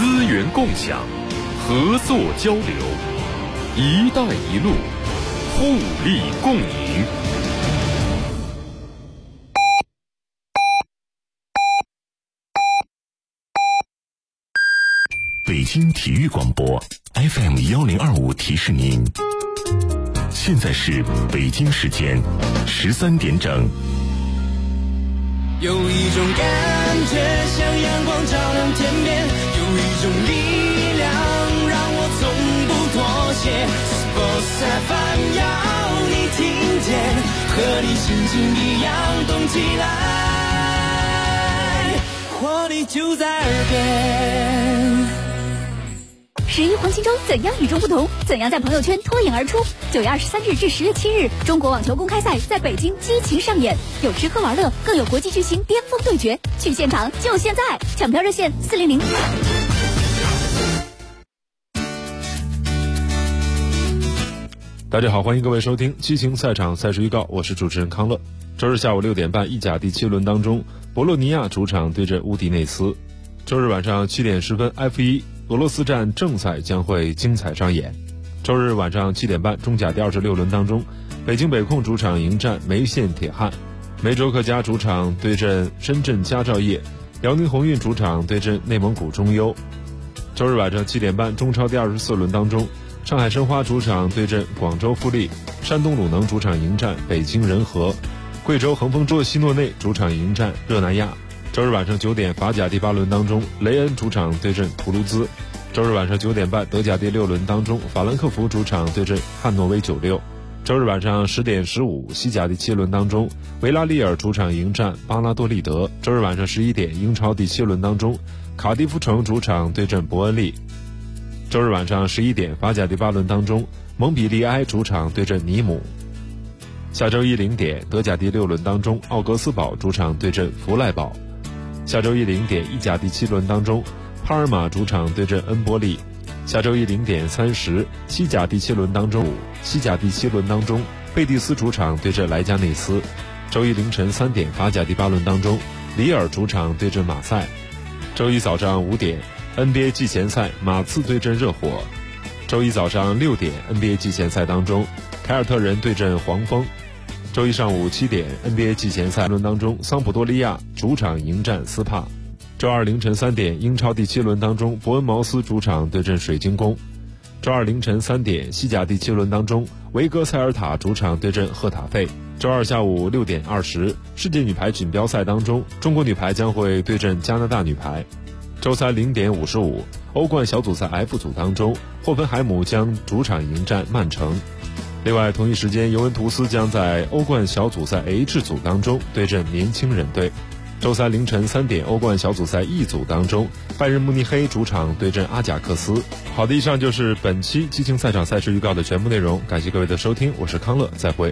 资源共享，合作交流，一带一路，互利共赢。 北京体育广播 FM1025 提示您，现在是北京时间13点整。 有一种感觉像阳光照亮天边，有一种力量让我从不妥协。Sports FM 要你听见，和你心情一样动起来，活力就在耳边。 11黄金周怎样与众不同？怎样在朋友圈脱颖而出？9月23日至10月7日，中国网球公开赛在北京激情上演，有吃喝玩乐，更有国际巨星巅峰对决。去现场就现在，抢票热线400。 大家好，欢迎各位收听激情赛场赛事预告，我是主持人康乐。周日下午6点半，意甲第7轮当中，博洛尼亚主场对阵乌迪内斯。周日晚上7点10分 F1俄罗斯站正赛将会精彩上演。周日晚上7点半，中甲第26轮当中，北京北控主场迎战梅县铁汉，梅州克家主场对阵深圳佳兆业，辽宁宏运主场对阵内蒙古中优。周日晚上7点半，中超第24轮当中，上海申花主场对阵广州富力，山东鲁能主场迎战北京人和，贵州恒丰西诺内主场迎战热那亚。周日晚上9点，法甲第8轮当中，雷恩主场对阵图卢兹。周日晚上9点半，德甲第6轮当中，法兰克福主场对阵汉诺威96。周日晚上10点15，西甲第7轮当中，维拉利尔主场迎战巴拉多利德。周日晚上11点，英超第7轮当中，卡迪夫城主场对阵伯恩利。周日晚上11点，法甲第8轮当中，蒙彼利埃主场对阵尼姆。下周一0点，德甲第6轮当中，奥格斯堡主场对阵弗赖堡。下周一0点，意甲第7轮当中，帕尔马主场对阵恩波利。下周一0点30，西甲第7轮当中，贝蒂斯主场对阵莱加内斯。周一凌晨3点，法甲第8轮当中，里尔主场对阵马赛。周一早上5点，NBA 季前赛，马刺对阵热火。周一早上6点， NBA 季前赛当中，凯尔特人对阵黄蜂。周一上午7点， NBA 季前赛轮当中，桑普多利亚主场迎战斯帕。周二凌晨3点，英超第7轮当中，伯恩茅斯主场对阵水晶宫。周二凌晨3点，西甲第7轮当中，维格塞尔塔主场对阵赫塔费。周二下午6点20，世界女排锦标赛当中，中国女排将会对阵加拿大女排。周三0点55，欧冠小组赛 F 组当中，霍芬海姆将主场迎战曼城。另外，同一时间，尤文图斯将在欧冠小组赛 H 组当中对阵年轻人队。周三凌晨3点，欧冠小组赛 E 组当中，拜仁慕尼黑主场对阵阿贾克斯。好的，以上就是本期激情赛场赛事预告的全部内容，感谢各位的收听，我是康乐，再会。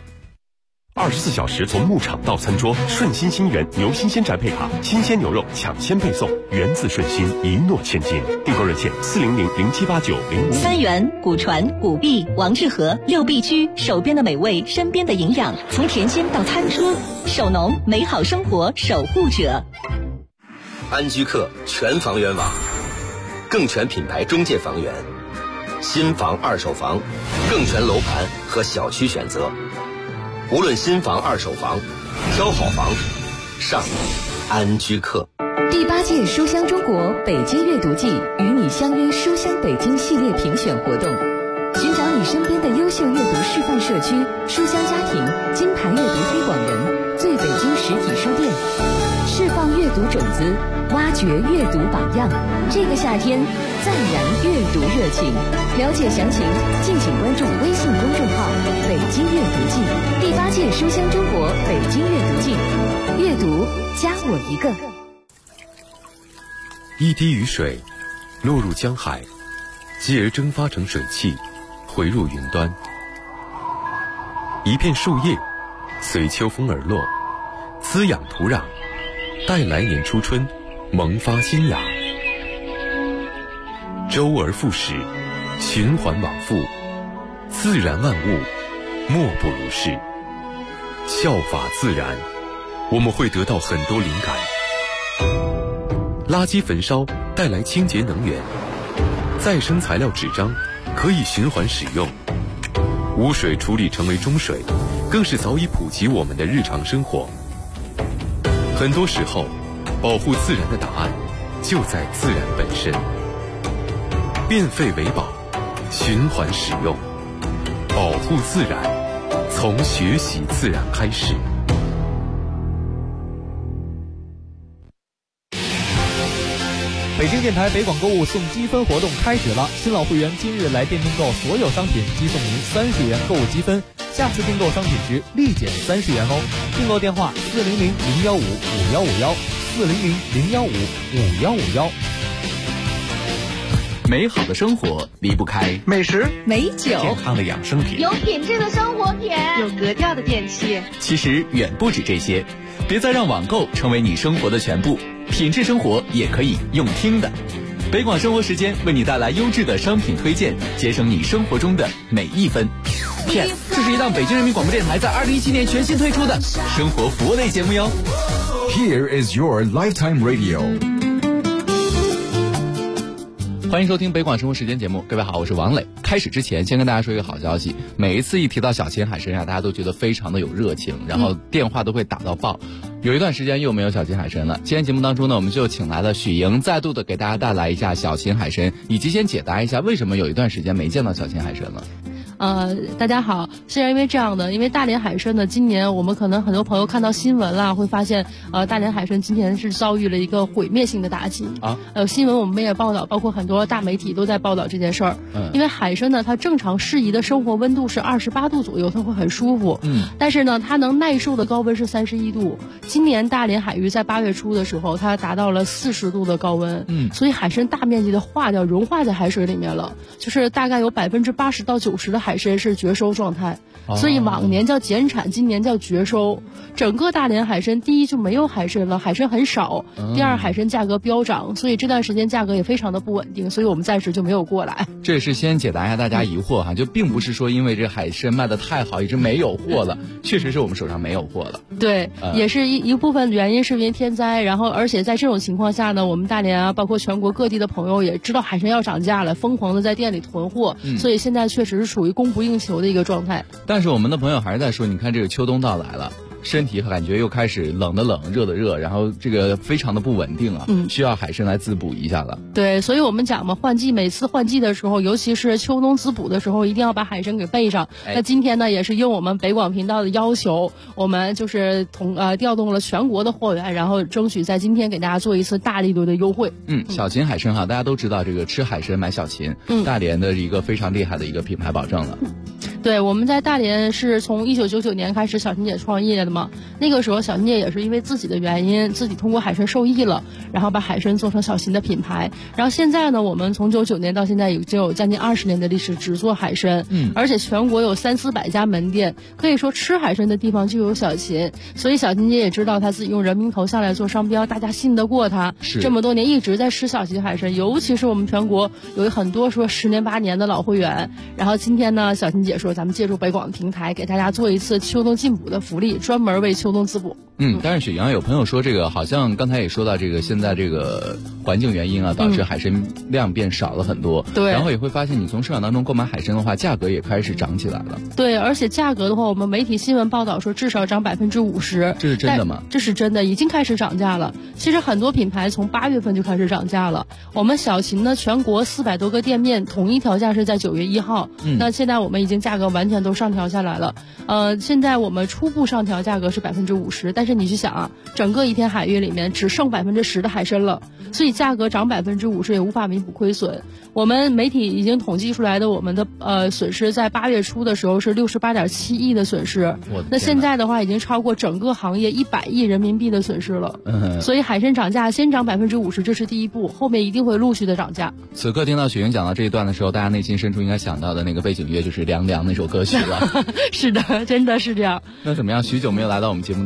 24小时从牧场到餐桌，顺心新源牛新鲜宅配卡，新鲜牛肉抢先配送，源自顺心，一诺千金。订购热线400078905。 三元、古传、古碧、王致和6必居，手边的美味，身边的营养，从甜心到餐桌，手农美好生活守护者。 安居客全房源网，更全品牌中介房源，新房二手房，更全楼盘和小区选择。无论新房二手房，挑好房上安居客。 第8届书香中国北京阅读季与你相约书香北京系列评选活动，寻找你身边的优秀阅读示范社区、书香家庭、金牌阅读推广人、最北京实体书店，释放阅读种子，挖掘阅读榜样。这个夏天再燃阅读热情。了解详情，敬请关注微信公众号“北京阅读季”。第8届书香中国北京阅读季，阅读加我一个。 一滴雨水落入江海，继而蒸发成水汽，回入云端。一片树叶随秋风而落，滋养土壤，待来年初春萌发新芽。周而复始，循环往复，自然万物莫不如是。效法自然，我们会得到很多灵感。 垃圾焚烧带来清洁能源，再生材料纸张可以循环使用，污水处理成为中水，更是早已普及我们的日常生活。很多时候，保护自然的答案就在自然本身。变废为宝，循环使用，保护自然，从学习自然开始。 北京电台北广购物送积分活动开始了，新老会员今日来店订购所有商品即送您30元购物积分，下次订购商品时立减30元哦。订购电话400-015-5151，400-015-5151。 美好的生活离不开美食、 美酒、 健康的养生品、 有品质的生活品、 有格调的电器。 其实远不止这些，别再让网购成为你生活的全部，品质生活也可以用听的。北广生活时间为你带来优质的商品推荐，节省你生活中的每一分。Yes， 这是一档北京人民广播电台在2017年全新推出的生活服务类节目哟。 Here is your lifetime radio。 欢迎收听北广生活时间节目，各位好，我是王磊。开始之前先跟大家说一个好消息，每一次一提到小秦海参大家都觉得非常的有热情，然后电话都会打到爆。有一段时间又没有小秦海参了，今天节目当中呢，我们就请来了许莹，再度的给大家带来一下小秦海参，以及先解答一下为什么有一段时间没见到小秦海参了。 大家好，是因为这样的，因为大连海参呢，今年我们可能很多朋友看到新闻啦，会发现大连海参今年是遭遇了一个毁灭性的打击啊。新闻我们也报道，包括很多大媒体都在报道这件事儿。因为海参呢，它正常适宜的生活温度是28度左右，它会很舒服。但是呢，它能耐受的高温是31度。今年大连海域在8月初的时候，它达到了40度的高温。所以海参大面积的化掉，融化在海水里面了，就是大概有80%到90%的海参是绝收状态，所以往年叫减产，今年叫绝收。整个大连海参，第一就没有海参了，海参很少；第二，海参价格飙涨，所以这段时间价格也非常的不稳定，所以我们暂时就没有过来。 这也是先解答一下大家疑惑哈，就并不是说因为这海参卖的太好，一直没有货了，确实是我们手上没有货了。 对，也是一部分原因是因为天灾，然后而且在这种情况下呢，我们大连啊，包括全国各地的朋友也知道海参要涨价了，疯狂的在店里囤货，所以现在确实是属于供不应求的一个状态。 但是我们的朋友还是在说，你看这个秋冬到来了，身体感觉又开始冷的冷，热的热，然后这个非常的不稳定啊，需要海参来滋补一下了。 对，所以我们讲嘛，每次换季的时候，尤其是秋冬滋补的时候，一定要把海参给备上。那今天呢，也是应我们北广频道的要求，我们就是调动了全国的货源，然后争取在今天给大家做一次大力度的优惠。 小秦海参哈，大家都知道这个吃海参买小秦，大连的一个非常厉害的一个品牌保证了。 对，我们在大连是从1999年开始小秦姐创业的嘛，那个时候小秦姐也是因为自己的原因，自己通过海参受益了，然后把海参做成小秦的品牌。然后现在呢，我们从99年到现在已经有将近20年的历史，只做海参，而且全国有300-400家门店，可以说吃海参的地方就有小秦。所以小秦姐也知道她自己用人民头像来做商标，大家信得过她，这么多年一直在吃小秦海参，尤其是我们全国有很多说10年8年的老会员。然后今天呢，小秦姐说咱们借助北广平台给大家做一次秋冬进补的福利，专门为秋冬滋补。 但是雪阳有朋友说这个好像刚才也说到这个现在这个环境原因啊，导致海参量变少了很多。对，然后也会发现你从市场当中购买海参的话，价格也开始涨起来了。 对，而且价格的话，我们媒体新闻报道说至少涨50%。 这是真的吗？ 这是真的，已经开始涨价了。其实很多品牌从8月份就开始涨价了。我们小秦呢，全国400多个店面统一调价是在9月1号。那现在我们已经价格完全都上调下来了。现在我们初步上调价格是50%，但是你去想啊，整个一片海域里面只剩10%的海参了，所以价格涨50%也无法弥补亏损。我们媒体已经统计出来的我们的损失，在8月初的时候是68.7亿的损失，那现在的话已经超过整个行业100亿人民币的损失了。所以海参涨价先涨50%，这是第一步，后面一定会陆续的涨价。 此刻听到雪莹讲到这一段的时候，大家内心深处应该想到的那个背景乐就是凉凉那首歌曲了。 是的，真的是这样。 那怎么样？许久没有来到我们节目当中来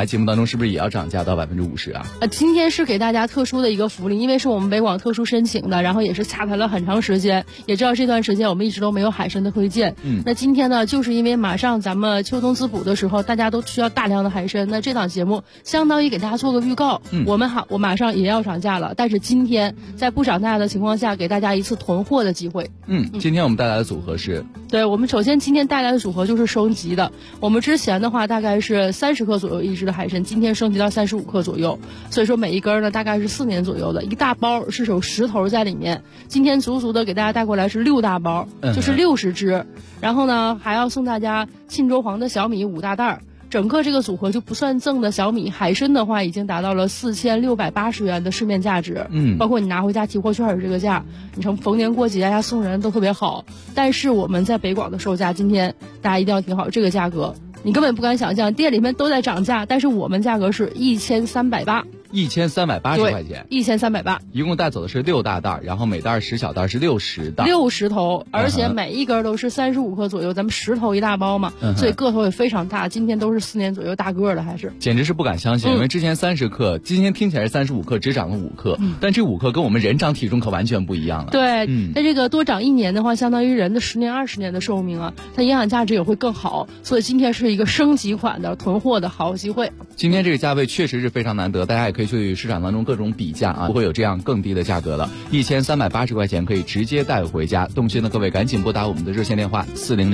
节目当中是不是也要涨价到50%啊？ 今天是给大家特殊的一个福利，因为是我们北广特殊申请的，然后也是洽谈了很长时间，也知道这段时间我们一直都没有海参的推荐。那今天呢，就是因为马上咱们秋冬滋补的时候，大家都需要大量的海参，那这档节目相当于给大家做个预告。我马上也要涨价了，但是今天在不涨价的情况下，给大家一次囤货的机会。 今天我们带来的组合是， 对，我们首先今天带来的组合就是升级的。我们之前的话大概是30克左右一只的海参，今天升级到35克左右，所以说每一根呢大概是4年左右的，一大包是有10头在里面。今天足足的给大家带过来是6大包，就是60只。然后呢还要送大家沁州黄的小米5大袋。整个这个组合就不算赠的小米，海参的话已经达到了4680元的市面价值，包括你拿回家提货券的这个价，你从逢年过节呀送人都特别好。但是我们在北广的售价，今天大家一定要听好，这个价格你根本不敢想象，店里面都在涨价，但是我们价格是1380。 1380块钱 ，1380， 一共带走的是6大袋，然后每袋10小袋是60袋 ，60头，而且每一根都是35克左右，咱们10头一大包嘛，所以个头也非常大。今天都是4年左右大个的，还是简直是不敢相信，因为之前30克，今天听起来是35克，只涨了5克，但这5克跟我们人长体重可完全不一样了。 对，那这个多长1年的话，相当于人的10年20年的寿命啊，它营养价值也会更好，所以今天是一个升级款的囤货的好机会。 今天这个价位确实是非常难得，大家也可以去市场当中各种比价啊，不会有这样更低的价格了。1380块钱可以直接带回家。动心的各位赶紧拨打我们的热线电话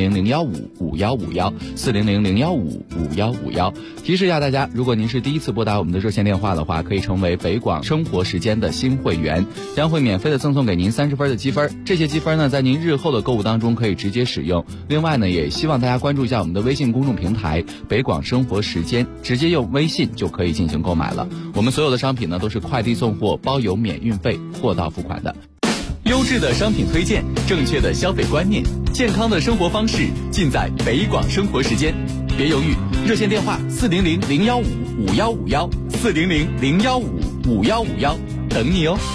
400-015-5151，400-015-5151。提示一下大家，如果您是第一次拨打我们的热线电话的话，可以成为北广生活时间的新会员，将会免费的赠送给您30分的积分。这些积分呢，在您日后的购物当中可以直接使用。另外呢，也希望大家关注一下我们的微信公众平台北广生活时间，直接用微信就可以进行购买了。我们所有的商品呢都是快递送货，包邮免运费，货到付款的。优质的商品推荐，正确的消费观念，健康的生活方式，尽在北广生活时间。别犹豫，热线电话400-015-5151，400-015-5151，等你哦。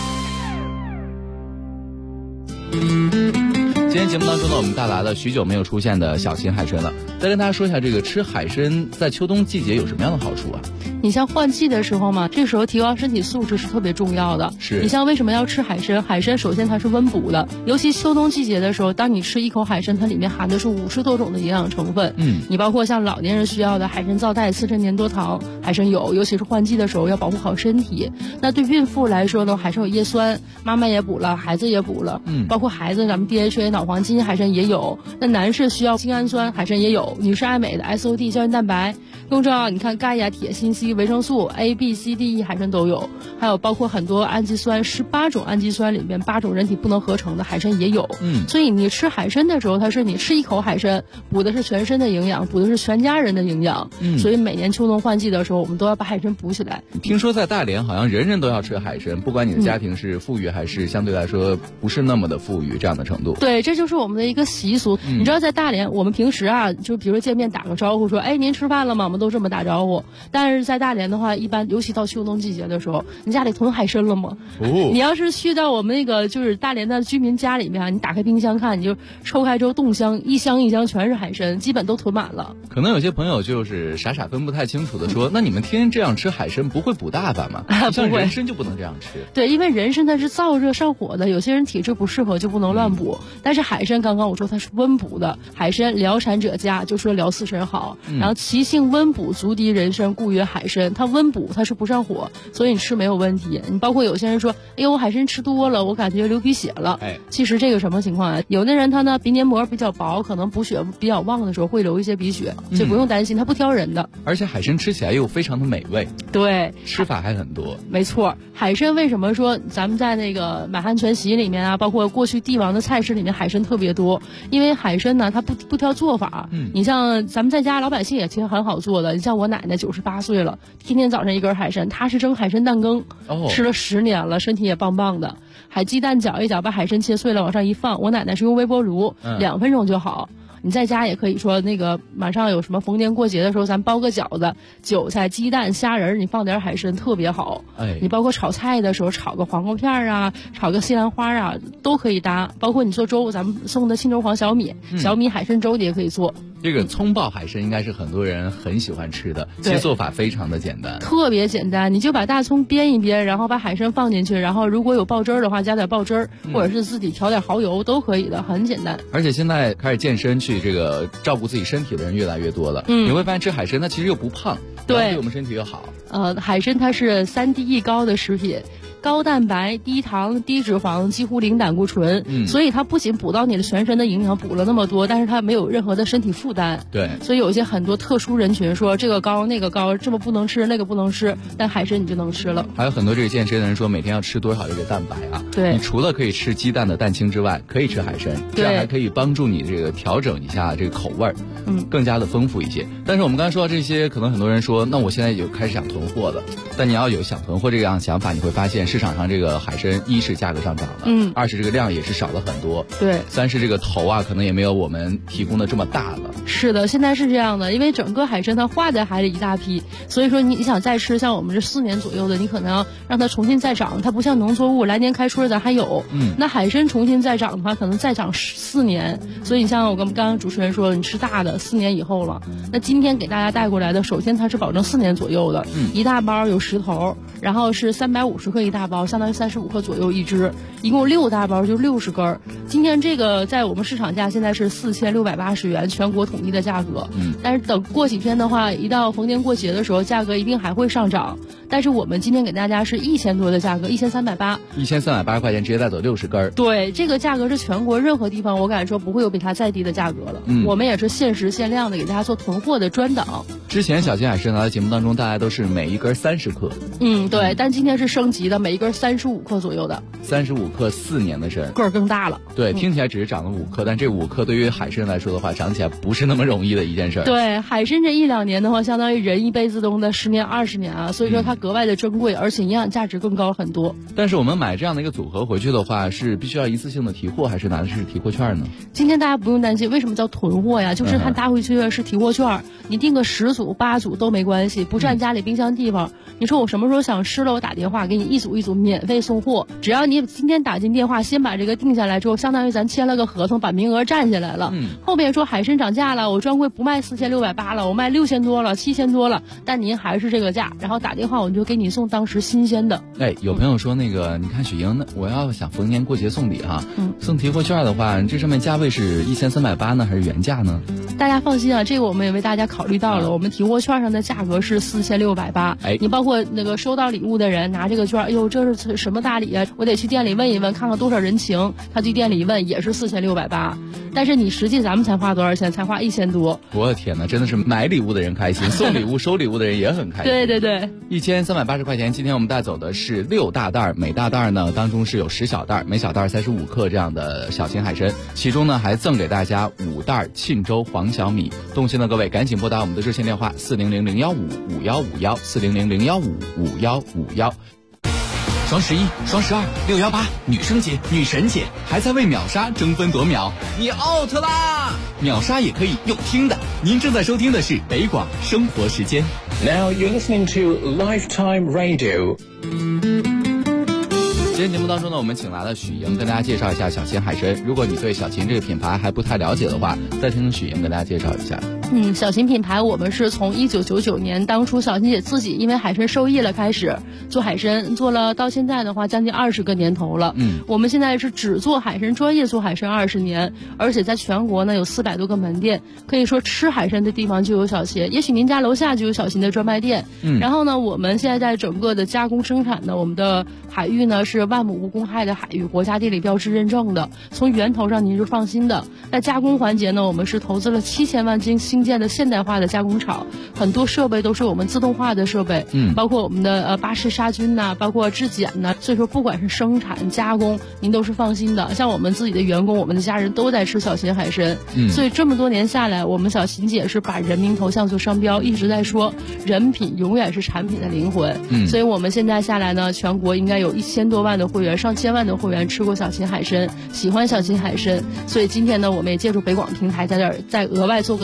今天节目当中呢，我们带来了许久没有出现的小型海参了。再跟大家说一下，这个吃海参在秋冬季节有什么样的好处啊？ 你像换季的时候嘛，这时候提高身体素质是特别重要的。 是你像为什么要吃海参？海参首先它是温补的，尤其秋冬季节的时候，当你吃一口海参，它里面含的是50多种的营养成分。你包括像老年人需要的海参皂苷、刺身粘多糖，海参有，尤其是换季的时候要保护好身体。那对孕妇来说呢，海参有叶酸，妈妈也补了，孩子也补了。包括孩子咱们 DHA 脑黄金海参也有。那男士需要精氨酸，海参也有。女士爱美的 SOD 胶原蛋白。更重要，你看钙呀、铁、锌、硒、维生素 A、B、C、D、E 海参都有，还有包括很多氨基酸，18种氨基酸里面8种人体不能合成的海参也有。所以你吃海参的时候，它是你吃一口海参，补的是全身的营养，补的是全家人的营养。所以每年秋冬换季的时候，我们都要把海参补起来。 听说在大连好像人人都要吃海参，不管你的家庭是富裕还是相对来说不是那么的富裕这样的程度。 对，这就是我们的一个习俗。你知道在大连，我们平时啊，就比如说见面打个招呼说，哎，您吃饭了吗？我们都这么打招呼。但是在大连的话，一般尤其到秋冬季节的时候，你家里囤海参了吗？你要是去到我们那个就是大连的居民家里面，你打开冰箱看，你就抽开之后冻箱，一箱一箱全是海参，基本都囤满了。 可能有些朋友就是傻分不太清楚的说，那你们天天这样吃海参不会补大发吗？像人参就不能这样吃。 对，因为人参它是燥热上火的，有些人体质不适合就不能乱补。但是海参刚刚我说它是温补的，海参疗产者佳，就说疗四神好。然后其性温补，足敌人参，故曰海参。它温补，它是不上火，所以你吃没有问题。你包括有些人说，哎呦，我海参吃多了，我感觉流鼻血了。其实这个什么情况啊？有的人他呢鼻黏膜比较薄，可能补血比较旺的时候会流一些鼻血，所以不用担心，它不挑人的。 而且海参吃起来又非常的美味。 对， 吃法还很多。 没错，海参为什么说咱们在那个满汉全席里面啊，包括过去帝王的菜式里面海参特别多？因为海参呢，它不挑做法。你像咱们在家老百姓也其实很好做的。你像我奶奶98岁了，天天早上一根海参，她是蒸海参蛋羹，吃了10年了，身体也棒棒的。海鸡蛋搅一搅，把海参切碎了往上一放，我奶奶是用微波炉2分钟就好。你在家也可以说那个马上有什么逢年过节的时候，咱包个饺子，韭菜、鸡蛋、虾仁，你放点海参特别好。你包括炒菜的时候，炒个黄瓜片啊，炒个西兰花啊，都可以搭。包括你做粥，咱们送的沁州黄小米，小米海参粥你也可以做。 这个葱爆海参应该是很多人很喜欢吃的，其实做法非常的简单， 特别简单，你就把大葱煸一煸，然后把海参放进去，然后如果有爆汁儿的话加点爆汁儿，或者是自己调点蚝油都可以的，很简单。 而且现在开始健身去这个照顾自己身体的人越来越多了，你会发现吃海参它其实又不胖，对我们身体又好。 海参它是3低1高的食品。高蛋白、低糖、低脂肪，几乎零胆固醇，所以它不仅补到你的全身的营养，补了那么多，但是它没有任何的身体负担。 对， 所以有一些很多特殊人群说这个高那个高，这么不能吃那个不能吃，但海参你就能吃了。 还有很多这个健身的人说每天要吃多少这个蛋白啊？ 对， 你除了可以吃鸡蛋的蛋清之外，可以吃海参，这样还可以帮助你这个调整一下这个口味儿，更加的丰富一些。但是我们刚才说到这些，可能很多人说，那我现在就开始想囤货了。但你要有想囤货这样想法，你会发现市场上这个海参一是价格上涨了，二是这个量也是少了很多， 对， 三是这个头啊可能也没有我们提供的这么大了。 是的，现在是这样的，因为整个海参它化在海里一大批，所以说你想再吃，像我们这4年左右的，你可能要让它重新再长，它不像农作物来年开春咱还有，那海参重新再长的话，可能再长4年，所以你像我跟刚刚主持人说，你吃大的4年以后了，那今天给大家带过来的，首先它是保证4年左右的，一大包有10头，然后是350克一大包，相当于35克左右一只，一共6大包就60根。今天这个在我们市场价现在是4680元，全国统一的价格。但是等过几天的话，一到逢年过节的时候，价格一定还会上涨。但是我们今天给大家是1000多的价格，1380，1380 块钱直接带走60根。 对，这个价格是全国任何地方我敢说不会有比它再低的价格了。我们也是限时限量的给大家做囤货的专档。 之前小金海参在节目当中大家都是每一根30克。 对，但今天是升级的，每一根35克左右的。 35克4年的参， 个儿更大了。 对，听起来只是长了5克，但这5克对于海参来说的话，长起来不是那么容易的一件事。 对，海参这1-2年的话，相当于人一辈子中的10年20年啊，所以说它格外的珍贵，而且营养价值更高很多。 但是我们买这样的一个组合回去的话，是必须要一次性的提货，还是拿的是提货券呢？ 今天大家不用担心，为什么叫囤货呀？就是它拿回去的是提货券，你订个10组8组都没关系，不占家里冰箱地方。你说我什么时候想吃了，我打电话给你一组一组免费送货，只要你今天打进电话，先把这个定下来之后，相当于咱签了个合同，把名额占下来了。后面说海参涨价了，我专柜不卖4680了，我卖6000多了，7000多了，但您还是这个价，然后打电话我就给你送当时新鲜的。 有朋友说那个，你看雪莹，我要想逢年过节送礼哈，送提货券的话，这上面价位是1380呢，还是原价呢？ 大家放心啊，这个我们也为大家考虑到了，我们提货券上的价格是4680。你包括那个收到礼物的人拿这个券，哎呦，这是什么大礼啊？我得去店里问一问，看看多少人情。他去店里一问也是4680，但是你实际咱们才花多少钱？才花1000多。 我的天哪，真的是买礼物的人开心，送礼物收礼物的人也很开心。 对对对 ，1380块钱。今天我们带走的是6大袋，每大袋呢当中是有10小袋，每小袋35克这样的小型海参，其中呢还赠给大家5袋沁州黄小米。动心的各位赶紧拨打我们的热线电话400-015-5151，400-015-5151。双11、双12、618，女生节、女神节，还在为秒杀争分夺秒，你 out 啦！秒杀也可以用听的。您正在收听的是北广生活时间。 Now you're listening to Lifetime Radio。 今天节目当中呢，我们请来了许莹跟大家介绍一下小秦海参。如果你对小秦这个品牌还不太了解的话，再听听许莹跟大家介绍一下。 小秦品牌我们是从1999年当初小秦姐自己因为海参受益了开始做海参，做了到现在的话将近20个年头了。我们现在是只做海参，专业做海参20年，而且在全国呢有400多个门店，可以说吃海参的地方就有小秦，也许您家楼下就有小秦的专卖店。然后呢，我们现在在整个的加工生产呢，我们的海域呢是万亩无公害的海域，国家地理标志认证的，从源头上您是放心的。在加工环节呢，我们是投资了7000万新建的现代化的加工厂，很多设备都是我们自动化的设备，包括我们的巴氏杀菌呐，包括质检呐，所以说不管是生产加工，您都是放心的。像我们自己的员工，我们的家人都在吃小秦海参，所以这么多年下来，我们小秦姐是把人民头像做商标，一直在说人品永远是产品的灵魂。所以我们现在下来呢，全国应该有1000多万的会员，上千万的会员吃过小秦海参，喜欢小秦海参。所以今天呢，我们也借助北广平台在这儿再额外做个推广。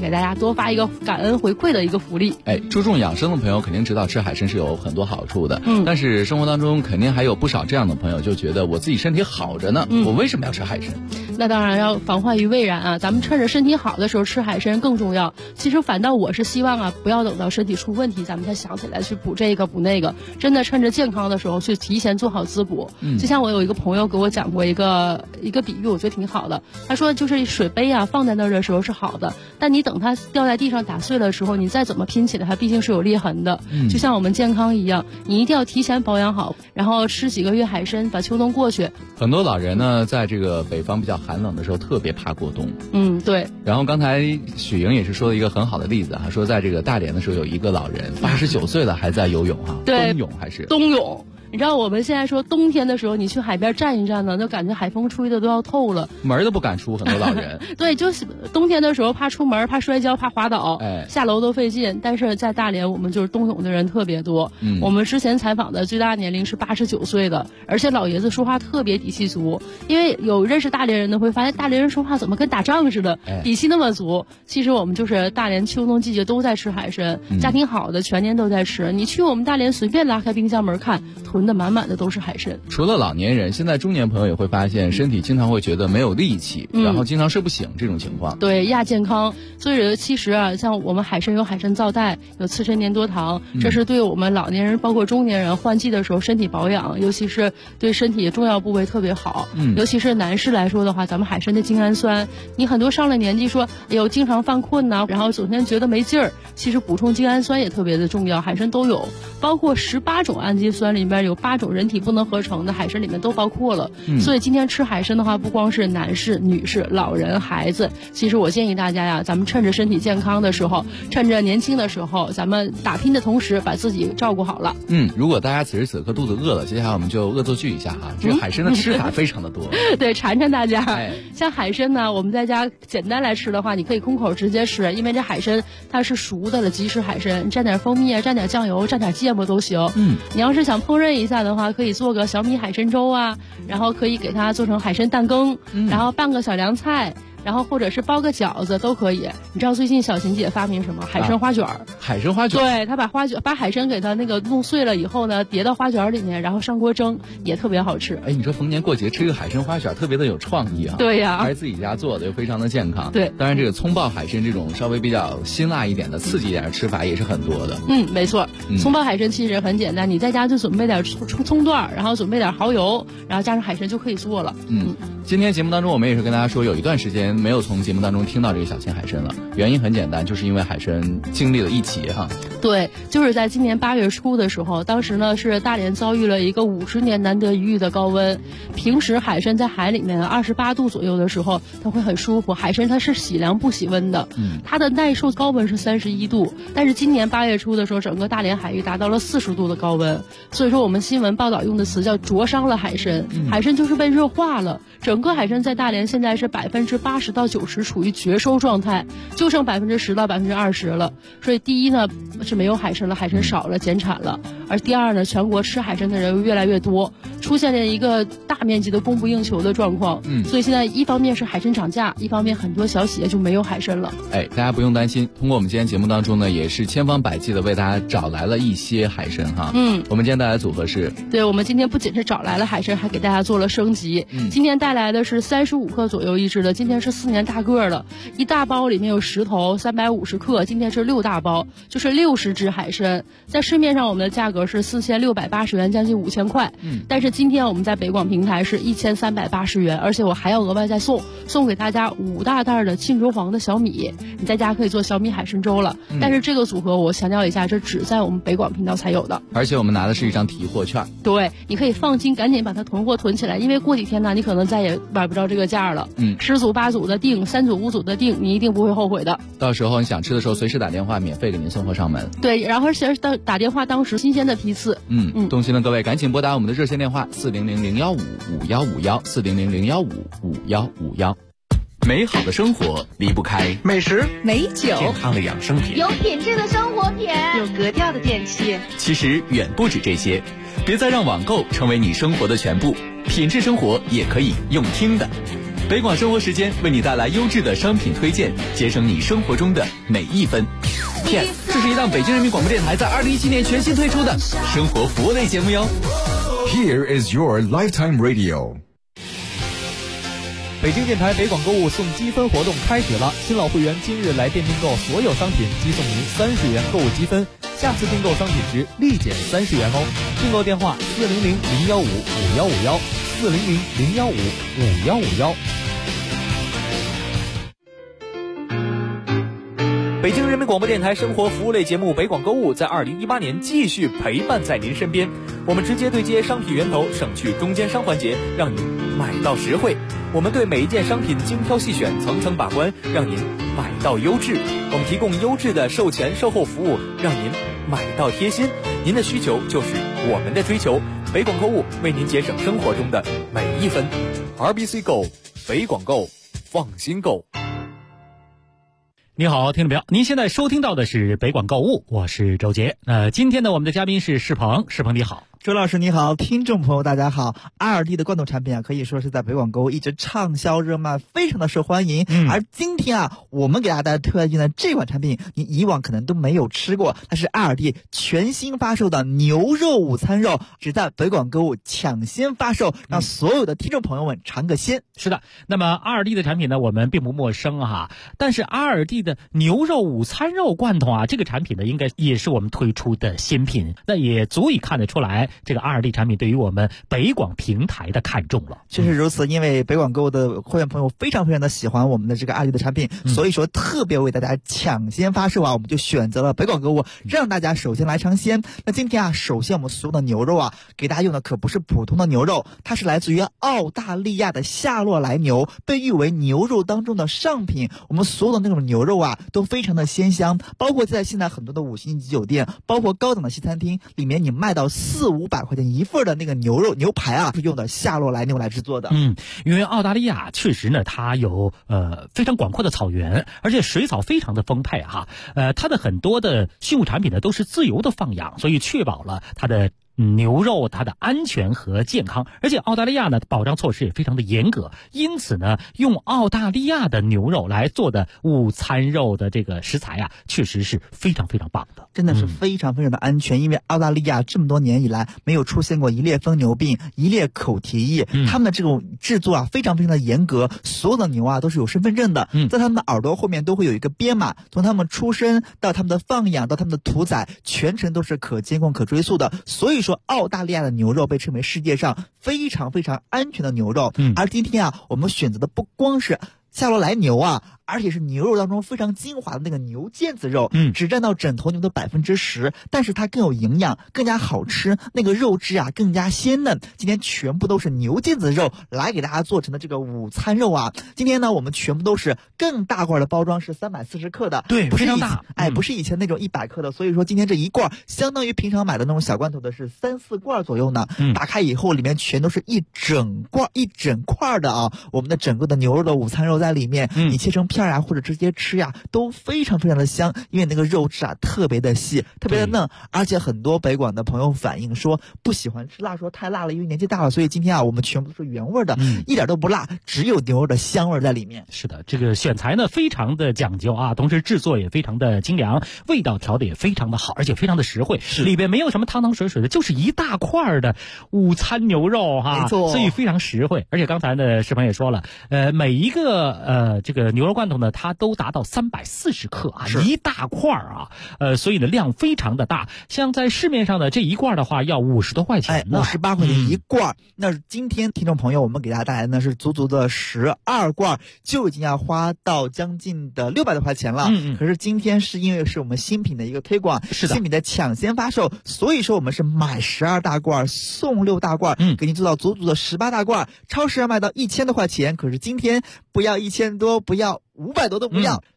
给大家多发一个感恩回馈的一个福利。 注重养生的朋友肯定知道吃海参是有很多好处的，但是生活当中肯定还有不少这样的朋友就觉得我自己身体好着呢，我为什么要吃海参？ 那当然要防患于未然啊，咱们趁着身体好的时候吃海参更重要。其实反倒我是希望啊，不要等到身体出问题咱们才想起来去补这个补那个，真的趁着健康的时候去提前做好滋补。就像我有一个朋友给我讲过一个比喻，我觉得挺好的。他说就是水杯啊放在那儿的时候是好的，但你等它掉在地上打碎了的时候，你再怎么拼起来它毕竟是有裂痕的。就像我们健康一样，你一定要提前保养好，然后吃几个月海参，把秋冬过去。 很多老人呢在这个北方比较寒冷的时候特别怕过冬。 对。 然后刚才许莹也是说了一个很好的例子哈，说在这个大连的时候有一个老人89岁了还在游泳哈， 对， 冬泳还是冬泳。你知道我们现在说冬天的时候，你去海边站一站呢，就感觉海风吹的都要透了， 门都不敢出，很多老人。 对，就是冬天的时候怕出门，怕摔跤，怕滑倒，下楼都费劲。但是在大连，我们就是冬泳的人特别多。我们之前采访的最大年龄是89岁的，而且老爷子说话特别底气足。因为有认识大连人的会发现，大连人说话怎么跟打仗似的，底气那么足。其实我们就是大连秋冬季节都在吃海参，家庭好的全年都在吃。你去我们大连随便拉开冰箱门看，囤的满满的都是海参。 除了老年人，现在中年朋友也会发现身体经常会觉得没有力气，然后经常睡不醒这种情况。 对，亚健康。所以其实啊，像我们海参有海参皂苷，有刺参粘多糖，这是对我们老年人包括中年人换季的时候身体保养，尤其是对身体重要部位特别好。尤其是男士来说的话，咱们海参的精氨酸，你很多上了年纪说哎呦经常犯困呐，然后总天觉得没劲儿，其实补充精氨酸也特别的重要，海参都有，包括18种氨基酸里面有8种人体不能合成的，海参里面都包括了。所以今天吃海参的话，不光是男士、女士、老人、孩子，其实我建议大家呀，咱们趁着身体健康的时候，趁着年轻的时候，咱们打拼的同时把自己照顾好了。 如果大家此时此刻肚子饿了，接下来我们就恶作剧一下哈，这个海参的吃法非常的多。 对，馋馋大家。像海参呢，我们在家简单来吃的话，你可以空口直接吃，因为这海参它是熟的了，即食海参，蘸点蜂蜜啊，蘸点酱油，蘸点芥末都行。你要是想烹饪一下的话，可以做个小米海参粥啊，然后可以给它做成海参蛋羹，然后拌个小凉菜，然后或者是包个饺子都可以。你知道最近小琴姐发明什么？海参花卷。 海参花卷。 对，她把海参给它那个弄碎了以后呢，叠到花卷里面，然后上锅蒸，也特别好吃。 你说逢年过节吃个海参花卷特别的有创意啊。 对呀， 还是自己家做的，又非常的健康。 对， 当然这个葱爆海参这种稍微比较辛辣一点的、刺激一点的吃法也是很多的。 没错。葱爆海参其实很简单，你在家就准备点葱段，然后准备点蚝油，然后加上海参就可以做了。 今天节目当中我们也是跟大家说，有一段时间没有从节目当中听到这个小青海参了，原因很简单，就是因为海参经历了一劫哈。 对，就是在今年8月初的时候，当时呢是大连遭遇了一个50年难得一遇的高温。平时海参在海里面28度左右的时候，它会很舒服。海参它是喜凉不喜温的，它的耐受高温是31度，但是今年8月初的时候，整个大连海域达到了40度的高温。所以说我们新闻报道用的词叫灼伤了海参，海参就是被热化了。整个海参在大连现在是80%到90%处于绝收状态，就剩10%到20%了。所以第一呢是没有海参了，海参少了，减产了。而第二呢，全国吃海参的人越来越多，出现了一个大面积的供不应求的状况。所以现在一方面是海参涨价，一方面很多小企业就没有海参了。 大家不用担心，通过我们今天节目当中呢，也是千方百计的为大家找来了一些海参哈。我们今天带来的组合是， 对，我们今天不仅是找来了海参，还给大家做了升级。今天带来的是35克左右一只的，今天是4年大个了，一大包里面有10头，350克，今天是6大包，就是60只海参。在市面上我们的价格是4680元，将近5000块。但是今天我们在北广平台是1380元，而且我还要额外再送给大家5大袋的沁州黄的小米，你在家可以做小米海参粥了。但是这个组合我强调一下，这只在我们北广频道才有的， 而且我们拿的是一张提货券。 对，你可以放心，赶紧把它囤货囤起来，因为过几天呢，你可能再也买不着这个价了。10组8组的订，3组5组的订，你一定不会后悔的。 到时候你想吃的时候，随时打电话，免费给您送货上门。 对，然后是打电话当时新鲜的批次。 动心的各位赶紧拨打我们的热线电话400-015-5151，400-015-5151。美好的生活离不开美食、 美酒、 健康的养生品、 有品质的生活品、 有格调的电器。 其实远不止这些，别再让网购成为你生活的全部，品质生活也可以用听的。 北广生活时间为你带来优质的商品推荐，节省你生活中的每一分。Yes， 这是一档北京人民广播电台在2017年全新推出的生活服务类节目哟。 Here is your lifetime radio。 北京电台北广购物送积分活动开始了，新老会员今日来店订购所有商品，即送您30元购物积分，下次订购商品时立减30元哦。订购电话400-015-5151，400-015-5151。北京人民广播电台生活服务类节目北广购物在2018年继续陪伴在您身边，我们直接对接商品源头，省去中间商环节，让您买到实惠。我们对每一件商品精挑细选，层层把关，让您买到优质。我们提供优质的售前售后服务，让您买到贴心。您的需求就是我们的追求，北广购物为您节省生活中的每一分。RBC Go， 北广购，放心购。 你好，听众朋友，您现在收听到的是北广购物，我是周杰。今天呢，我们的嘉宾是世鹏，世鹏你好。 周老师你好，听众朋友大家好。ALD 的罐头产品啊，可以说是在北广购物一直畅销热卖，非常的受欢迎。而今天啊，我们给大家带来特荐的这款产品，你以往可能都没有吃过，它是 ALD 全新发售的牛肉午餐肉，只在北广购物抢先发售，让所有的听众朋友们尝个鲜。 是的，那么 ALD 的产品呢，我们并不陌生哈，但是 ALD 的牛肉午餐肉罐头啊，这个产品呢，应该也是我们推出的新品，那也足以看得出来，这个 ALD 产品对于我们北广平台的看重了。 确实如此，因为北广购物的会员朋友非常非常的喜欢我们的这个 ALD 的产品，所以说特别为大家抢先发售啊，我们就选择了北广购物，让大家首先来尝鲜。那今天啊，首先我们所有的牛肉啊，给大家用的可不是普通的牛肉，它是来自于澳大利亚的夏洛莱牛，被誉为牛肉当中的上品。我们所有的那种牛肉啊，都非常的鲜香，包括在现在很多的5星级酒店，包括高档的西餐厅里面，你卖到400-500块钱一份的那个牛肉牛排啊，是用的夏洛莱牛来制作的。 因为澳大利亚确实呢，它有非常广阔的草原，而且水草非常的丰沛哈。它的很多的畜牧产品呢都是自由的放养，所以确保了它的牛肉它的安全和健康，而且澳大利亚呢保障措施也非常的严格，因此呢，用澳大利亚的牛肉来做的午餐肉的这个食材啊，确实是非常非常棒的， 真的是非常非常的安全。因为澳大利亚这么多年以来没有出现过一列疯牛病、一列口蹄疫，他们的这种制作啊非常非常的严格，所有的牛啊都是有身份证的，在他们的耳朵后面都会有一个编码，从他们出生到他们的放养到他们的屠宰，全程都是可监控可追溯的。所以说澳大利亚的牛肉被称为世界上非常非常安全的牛肉。而今天啊，我们选择的不光是夏洛莱牛啊，而且是牛肉当中非常精华的那个牛腱子肉，只占到整头牛的10%，但是它更有营养，更加好吃，那个肉质啊更加鲜嫩。今天全部都是牛腱子肉来给大家做成的这个午餐肉啊。今天呢，我们全部都是更大罐的包装，是340克的， 对， 不是非常大， 不是以前那种100克的。所以说今天这一罐相当于平常买的那种小罐头的是3-4罐左右呢。打开以后里面全都是一整块的啊，我们的整个的牛肉的午餐肉在里面，你切成片啊或者直接吃呀，都非常非常的香，因为那个肉质啊特别的细，特别的嫩。而且很多北广的朋友反映说不喜欢吃辣，说太辣了，因为年纪大了。所以今天啊，我们全部都是原味的，一点都不辣，只有牛肉的香味在里面。 是的，这个选材呢非常的讲究啊，同时制作也非常的精良，味道调的也非常的好，而且非常的实惠，里边没有什么汤汤水水的，就是一大块的午餐牛肉哈， 没错， 所以非常实惠。而且刚才呢世鹏也说了，每一个这个牛肉罐头呢，它都达到340克啊，一大块啊，所以呢量非常的大。像在市面上的这一罐的话，要50多块钱呢 ，58块钱一罐。那今天听众朋友，我们给大家带来呢是足足的12罐，就已经要花到将近的600多块钱了。可是今天是因为是我们新品的一个推广， 是的， 新品的抢先发售，所以说我们是买12大罐送6大罐，给您做到足足的18大罐。超市要卖到1000多块钱，可是今天不要1000多，不要500多都不要，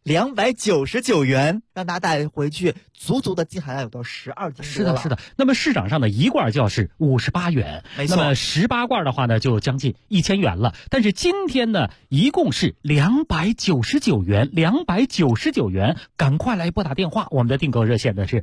299元，让大家带回去足足的进含量有到12斤多了。 是的，是的。那么市场上的一罐就要是58元， 没错。 那么18罐的话呢，就将近1000元了。但是今天呢，一共是299元，299元，赶快来拨打电话，我们的订购热线呢是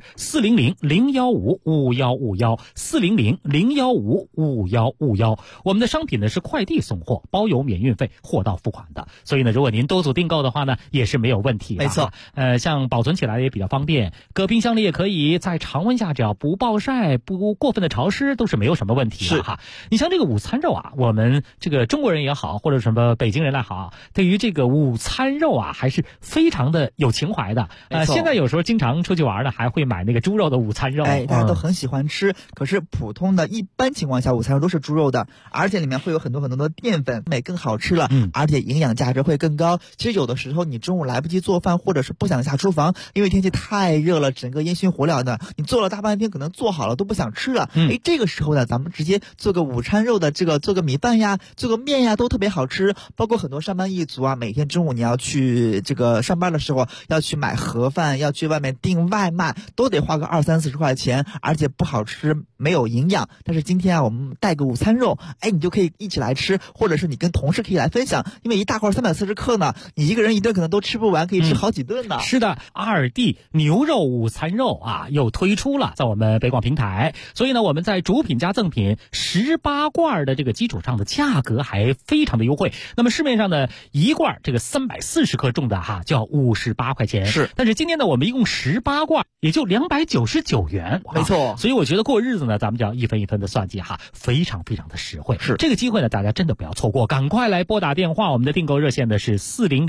400-015-5151，400-015-5151。我们的商品呢是快递送货，包邮免运费，货到付款的。所以呢，如果您多组订购的话呢，也是没有问题的。 没错， 像保存起来也比较方便，搁冰箱里也可以，在常温下只要不暴晒、不过分的潮湿，都是没有什么问题的哈。你像这个午餐肉啊，我们这个中国人也好，或者什么北京人来好，对于这个午餐肉啊，还是非常的有情怀的。现在有时候经常出去玩呢，还会买那个猪肉的午餐肉， 大家都很喜欢吃。可是普通的一般情况下，午餐肉都是猪肉的，而且里面会有很多的淀粉，美更好吃了，而且营养价值会更高。其实有的时候你中午来不及做饭，或者是不想下厨房，因为天气太热了，整个烟熏火燎的，你做了大半天，可能做好了都不想吃了。这个时候呢，咱们直接做个午餐肉的做个米饭呀，做个面呀，都特别好吃。包括很多上班一族啊，每天中午你要去这个上班的时候，要去买盒饭，要去外面订外卖，都得花个20-30块钱，而且不好吃，没有营养。但是今天啊，我们带个午餐肉，你就可以一起来吃，或者是你跟同事可以来分享，因为一大块340克呢，你一个人一顿可能都吃不完，可以吃好几顿呢。 是的，2D 牛肉午餐肉啊，又推出了，在我们北广平台。所以呢，我们在主品加赠品18罐的这个基础上的价格还非常的优惠。那么市面上呢，一罐这个340克重的就要58块钱。 是， 但是今天呢，我们一共18罐，也就299元。 没错。 所以我觉得过日子呢，咱们就要一分一分的算计非常非常的实惠。 是， 这个机会呢，大家真的不要错过，赶快来拨打电话。我们的订购热线呢是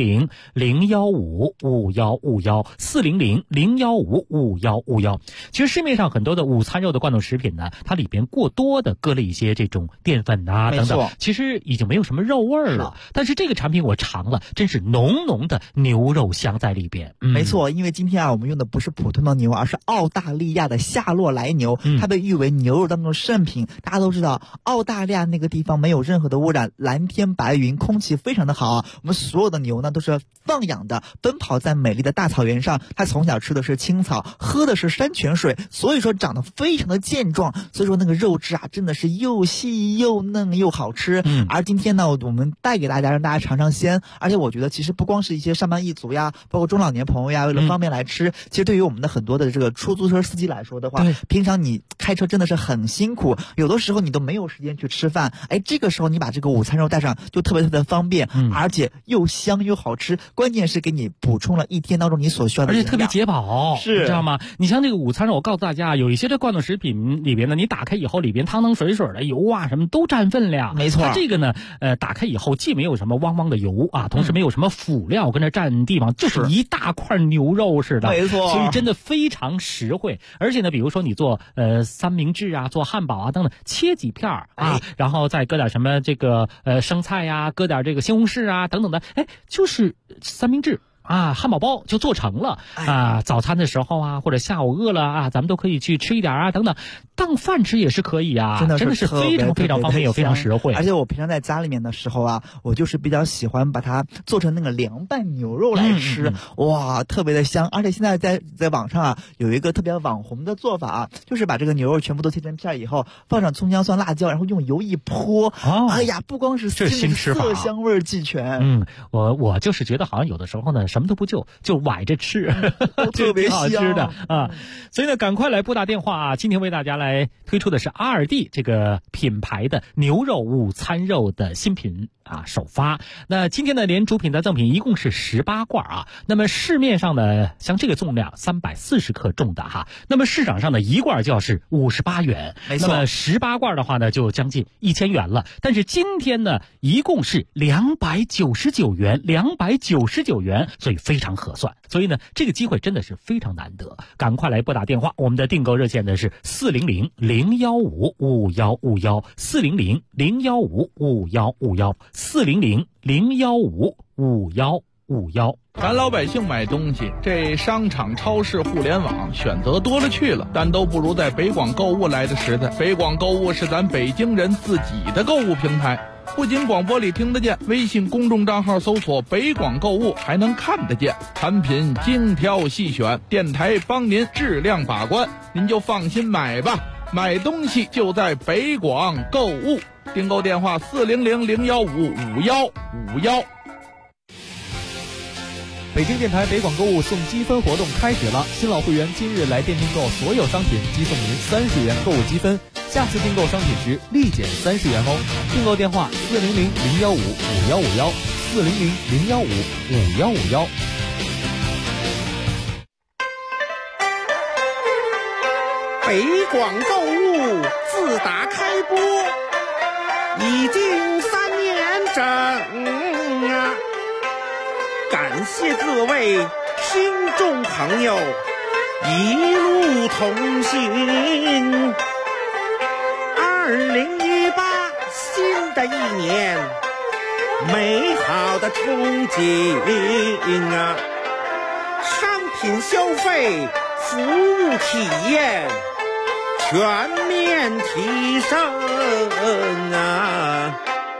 400-015-5151，400-015-5151。其实市面上很多的午餐肉的罐头食品呢，它里边过多的搁了一些这种淀粉啊等等，其实已经没有什么肉味了。但是这个产品我尝了，真是浓浓的牛肉香在里边。 没错，因为今天我们用的不是普通的牛，而是澳大利亚的夏洛莱牛，它被誉为牛肉当中的圣品。大家都知道，澳大利亚那个地方没有任何的污染，蓝天白云，空气非常的好。我们所有的牛呢都是放养的，奔跑在美丽的大草原上，它从小吃的是青草，喝的是山泉水，所以说长得非常的健壮。所以说那个肉质真的是又细又嫩又好吃。而今天呢，我们带给大家，让大家尝尝鲜。而且我觉得其实不光是一些上班一族呀，包括中老年朋友呀，为了方便来吃，其实对于我们的很多的这个出租车司机来说的话，平常你开车真的是很辛苦，有的时候你都没有时间去吃饭，这个时候你把这个午餐肉带上就特别特别方便，而且又香又好吃，关键是给你补充了一天当中你所需要的营养， 而且特别解饱， 是， 你知道吗？你像这个午餐肉，我告诉大家，有一些这罐头食品里边呢，你打开以后里边汤汤水水的油啊什么都占分量。 没错， 它这个呢，打开以后既没有什么汪汪的油啊，同时没有什么辅料跟着占地方，就是一大块牛肉似的。 没错， 所以真的非常实惠。而且呢，比如说你做三明治啊，做汉堡啊等等，切几片啊，然后再搁点什么这个生菜呀，搁点这个西红柿啊等等的，就是三明治。汉堡包就做成了早餐的时候啊，或者下午饿了咱们都可以去吃一点等等，当饭吃也是可以真的是非常非常方便，也非常实惠。 而且我平常在家里面的时候我就是比较喜欢把它做成那个凉拌牛肉来吃，哇，特别的香。而且现在在网上有一个特别网红的做法就是把这个牛肉全部都切成片以后，放上葱姜蒜辣椒，然后用油一泼，不光是这新吃法， 色香味俱全。 我就是觉得好像有的时候呢，什么都不就崴着吃， 特别好吃的所以呢，赶快来拨打电话今天为大家来推出的是2D 这个品牌的牛肉午餐肉的新品首发。那今天呢，连主品的赠品一共是18罐那么市面上呢，像这个重量340克重的那么市场上的一罐就要是58元， 没错。 那么18罐的话呢，就将近1000元了。但是今天呢，一共是299元，所以非常合算。所以呢，这个机会真的是非常难得，赶快来拨打电话。我们的订购热线呢是400-015-5151，400-015-5151。 咱老百姓买东西，这商场、超市、互联网选择多了去了，但都不如在北广购物来的实在。北广购物是咱北京人自己的购物平台。 不仅广播里听得见，微信公众账号搜索北广购物还能看得见，产品精挑细选，电台帮您质量把关，您就放心买吧，买东西就在北广购物，订购电话400-015-5151。 北京电台北广购物送积分活动开始了，新老会员今日来店订购所有商品，即送您30元购物积分，下次订购商品时立减30元哦。订购电话400-015-5151，400-015-5151。 北广购物自打开播已经3年整啊，感谢各位听众朋友一路同行。2018新的一年，美好的憧憬啊，商品消费、服务体验全面提升啊！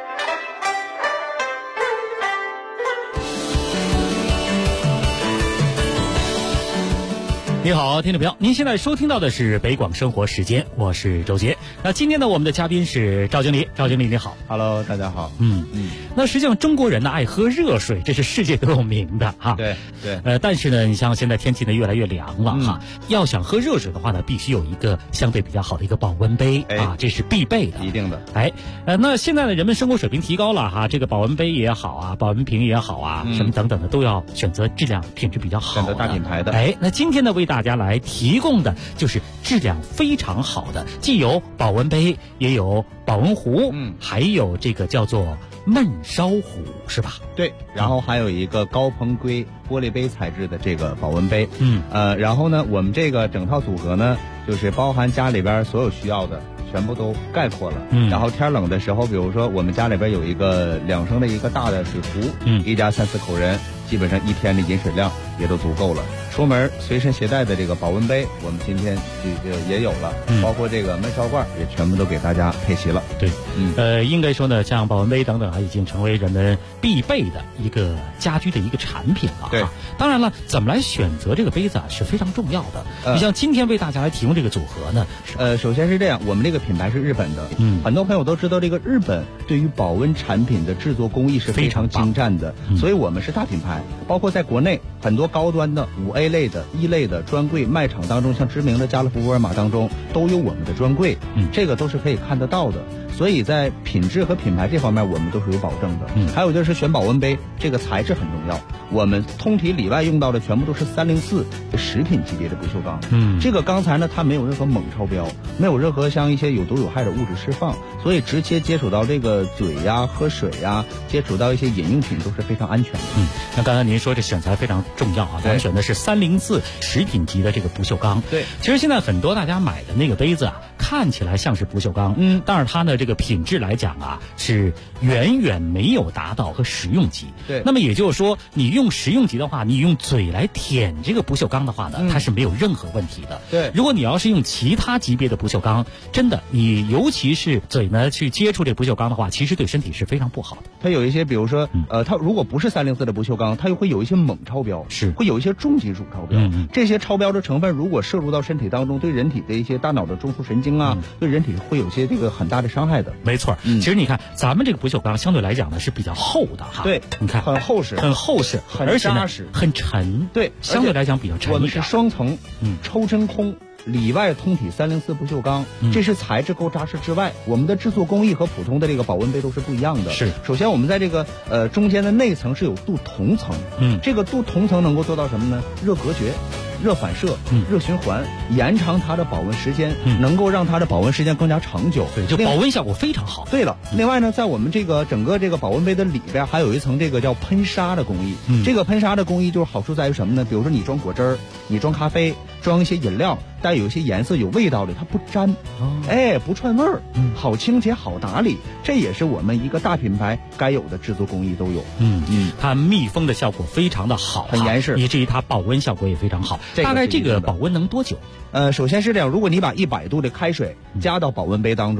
你好，听众朋友，您现在收听到的是北广生活时间，我是周杰。那今天呢，我们的嘉宾是赵经理。赵经理你好。 Hello， 大家好。 那实际上中国人呢爱喝热水，这是世界都有名的哈。 对。 但是呢，你像现在天气呢越来越凉了哈，要想喝热水的话呢，必须有一个相对比较好的一个保温杯啊，这是必备的。 一定的。 那现在呢，人们生活水平提高了哈，这个保温杯也好啊，保温瓶也好啊，什么等等的都要选择质量品质比较好的， 选择大品牌的。 那今天呢，为大家来提供的就是质量非常好的，既有保温杯，也有保温壶，还有这个叫做焖烧壶，是吧？ 对，然后还有一个高硼硅玻璃杯材质的这个保温杯。然后呢，我们这个整套组合呢，就是包含家里边所有需要的，全部都概括了。然后天冷的时候，比如说我们家里边有一个2升的一个大的水壶，一家3-4口人，基本上1天的饮水量也都足够了。出门随身携带的这个保温杯，我们今天也有了，包括这个焖烧罐也全部都给大家配齐了。 对，应该说呢，像保温杯等等啊，已经成为人们必备的一个家居的一个产品了。 对， 当然了，怎么来选择这个杯子啊是非常重要的。你像今天为大家来提供这个组合呢， 首先是这样，我们这个品牌是日本的，很多朋友都知道这个日本对于保温产品的制作工艺是非常精湛的，所以我们是大品牌，包括在国内很多高端的5A类的、1类的专柜卖场当中，像知名的家乐福、沃尔玛当中都有我们的专柜，这个都是可以看得到的。所以在品质和品牌这方面，我们都是有保证的。还有就是选保温杯，这个材质很重要。我们通体里外用到的全部都是304食品级别的不锈钢。这个钢材呢，它没有任何锰超标，没有任何像一些有毒有害的物质释放，所以直接接触到这个嘴呀、喝水呀，接触到一些饮用品都是非常安全的。 那刚才您说这选材非常重要啊，咱们选的是304食品级的这个不锈钢。 对， 其实现在很多大家买的那个杯子啊，看起来像是不锈钢，但是它呢这个品质来讲啊，是远远没有达到和食用级。 对， 那么也就是说，你用食用级的话，你用嘴来舔这个不锈钢的话呢，它是没有任何问题的。 对， 如果你要是用其他级别的不锈钢，真的你尤其是嘴呢去接触这不锈钢的话，其实对身体是非常不好的。 它有一些，比如说它如果不是304的不锈钢，它又会有一些锰超标， 是会有一些重金属超标。这些超标的成分如果摄入到身体当中，对人体的一些大脑的中枢神经啊，对人体会有些这个很大的伤害的。 没错，其实你看咱们这个不锈钢相对来讲呢是比较厚的哈。 对， 你看很厚实， 很厚实， 很扎实， 很沉。 对， 相对来讲比较沉。 我们是双层，抽真空。里外通体304不锈钢，这是材质够扎实之外，我们的制作工艺和普通的这个保温杯都是不一样的。 是， 首先我们在这个中间的内层是有镀铜层，这个镀铜层能够做到什么呢？热隔绝、热反射、热循环，延长它的保温时间，能够让它的保温时间更加长久。 对，就保温效果非常好。 对了，另外呢，在我们这个整个这个保温杯的里边还有一层这个叫喷砂的工艺。这个喷砂的工艺就是好处在于什么呢？比如说你装果汁儿，你装咖啡，装一些饮料，带有一些颜色、有味道的，它不粘，不串味儿，好清洁、好打理，这也是我们一个大品牌该有的制作工艺都有。 它密封的效果非常的好， 很严实， 以至于它保温效果也非常好。大概这个保温能多久？ 首先是这样，如果你把100度的开水加到保温杯当中，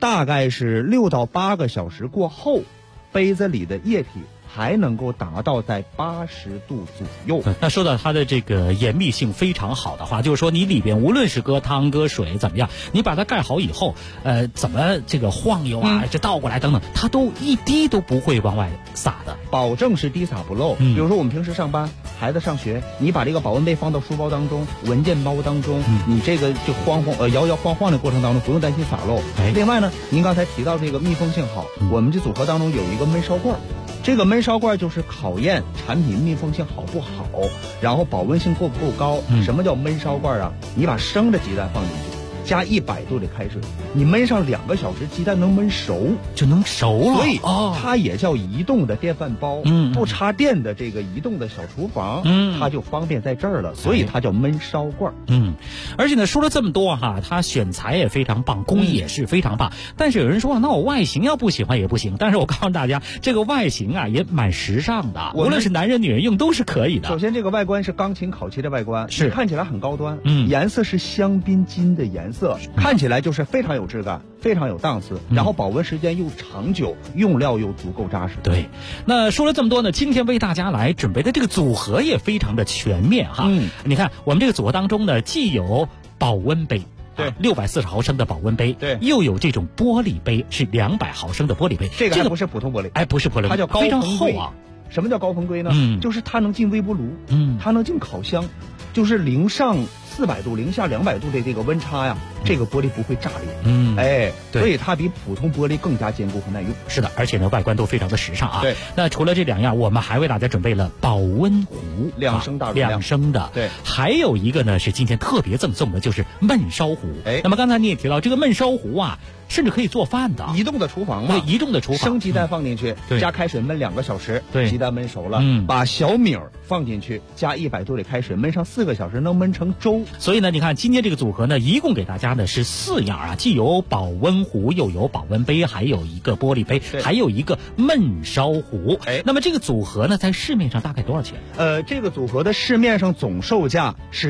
大概是6到8个小时过后，杯子里的液体还能够达到在80度左右。 那说到它的这个严密性非常好的话，就是说你里边无论是搁汤搁水怎么样，你把它盖好以后，怎么这个晃悠啊，这倒过来等等，它都一滴都不会往外洒的， 保证是滴洒不漏。比如说我们平时上班，孩子上学，你把这个保温杯放到书包当中、文件包当中，你这个就摇摇晃晃的过程当中，不用担心洒漏。另外呢，您刚才提到这个密封性好，我们这组合当中有一个焖烧罐。这个焖烧罐就是考验产品密封性好不好，然后保温性够不够高。什么叫焖烧罐啊？你把生的鸡蛋放进去，加100度的开水，你焖上2个小时，鸡蛋能焖熟， 就能熟啊。 所以它也叫移动的电饭煲，不插电的这个移动的小厨房，它就方便在这儿了，所以它叫焖烧罐。 而且呢，说了这么多哈，它选材也非常棒，工艺也是非常棒。但是有人说，那我外形要不喜欢也不行。但是我告诉大家，这个外形啊也蛮时尚的，无论是男人女人用都是可以的。 首先，这个外观是钢琴烤漆的外观， 是看起来很高端，颜色是香槟金的颜色，看起来就是非常有质感，非常有档次，然后保温时间又长久，用料又足够扎实。 对，那说了这么多呢，今天为大家来准备的这个组合也非常的全面哈。你看我们这个组合当中呢，既有保温杯。对，640毫升的保温杯，对，又有这种玻璃杯，是200毫升的玻璃杯。 这个还不是普通玻璃， 不是玻璃， 它叫高非常硼硅厚啊。 什么叫高硼硅呢？就是它能进微波炉，它能进烤箱，就是零上400度、零下200度的这个温差呀，这个玻璃不会炸裂。所以它比普通玻璃更加坚固和耐用。 是的，而且呢，外观都非常的时尚啊。 对， 那除了这2样，我们还为大家准备了保温壶 ，2升大容量 ，2升的。对，还有一个呢是今天特别赠送的，就是焖烧壶。那么刚才你也提到这个焖烧壶啊，甚至可以做饭的， 移动的厨房嘛。 对，移动的厨房， 生鸡蛋放进去，加开水焖2个小时， 对， 鸡蛋焖熟了，把小米放进去，加100度的开水焖上4个小时，能焖成粥。 所以呢，你看今天这个组合呢，一共给大家呢是4样啊，既有保温壶，又有保温杯，还有一个玻璃杯，还有一个焖烧壶。那么这个组合呢，在市面上大概多少钱？ 这个组合的市面上总售价是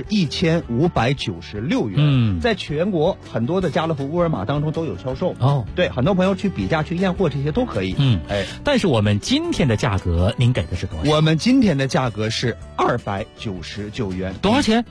1596元。在全国很多的家乐福、沃尔玛当中都有销售。对，很多朋友去比价、去验货这些都可以。 但是我们今天的价格，您给的是多少？ 我们今天的价格是299元。 多少钱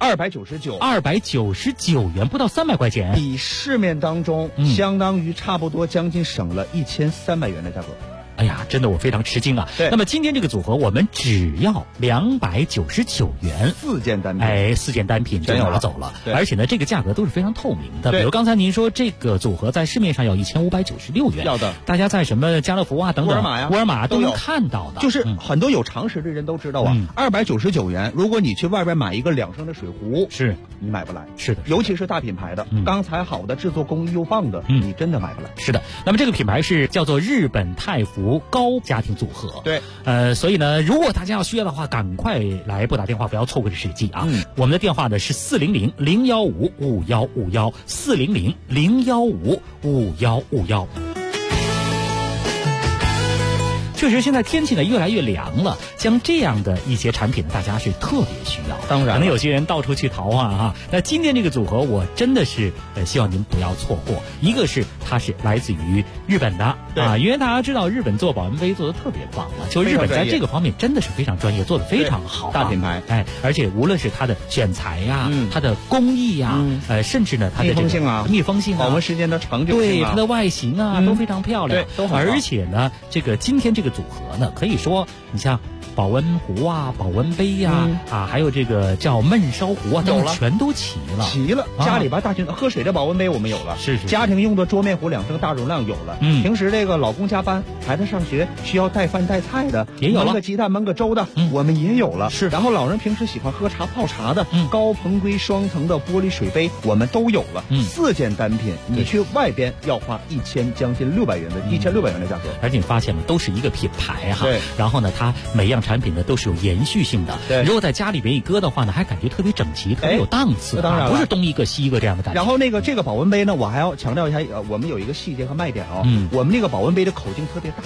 ？299 元，不到300块钱， 比市面当中相当于差不多将近省了1300元的价格。 哎呀，真的我非常吃惊啊！对，那么今天这个组合我们只要299元 ，4件单品 ，4件单品就拿走了。而且呢，这个价格都是非常透明的。比如刚才您说这个组合在市面上要1596元， 要的， 大家在什么家乐福啊等等、沃尔玛都能看到的。 就是很多有常识的人都知道啊，299元，如果你去外边买一个2升的水壶， 是你买不来。 是的， 尤其是大品牌的，钢材好的，制作工艺又棒的，你真的买不来。 是的，那么这个品牌是叫做日本太福高家庭组合。 对， 所以呢，如果大家要需要的话，赶快来拨打电话，不要错过这时机啊。我们的电话呢是400-015-5151，400-015-5151。确实，现在天气呢越来越凉了，像这样的一些产品，大家是特别需要。 当然， 可能有些人到处去淘啊。那今天这个组合，我真的是希望您不要错过。一个是它是来自于日本的啊，因为大家知道日本做保温杯做的特别棒了，就日本在这个方面真的是非常专业，做的非常好， 大品牌。 而且无论是它的选材呀，它的工艺呀，甚至呢它的这个密封性啊， 保温时间的长久性啊， 对它的外形啊都非常漂亮， 都很好。 而且呢，这个今天这个组合呢，可以说你像保温壶啊、保温杯呀还有这个叫焖烧壶啊，都全都齐了。 家里边大群喝水的保温杯我们有了， 是家庭用的桌面壶2升大容量有了。平时这个老公加班，孩子上学需要带饭带菜的， 也有了。 焖个鸡蛋、焖个粥的，我们也有了。 是， 然后老人平时喜欢喝茶泡茶的，高硼硅双层的玻璃水杯我们都有了。4件单品，你去外边要花将近1600元的价格。 而且你发现了，都是一个品牌哈。 对。 然后呢，它每样产品呢都是有延续性的。 对。 如果在家里边一搁的话呢，还感觉特别整齐，特别有档次。 当然不是东一个西一个这样的感觉。 然后这个保温杯呢，我还要强调一下，我们有一个细节和卖点啊。我们这个保温杯的口径特别大。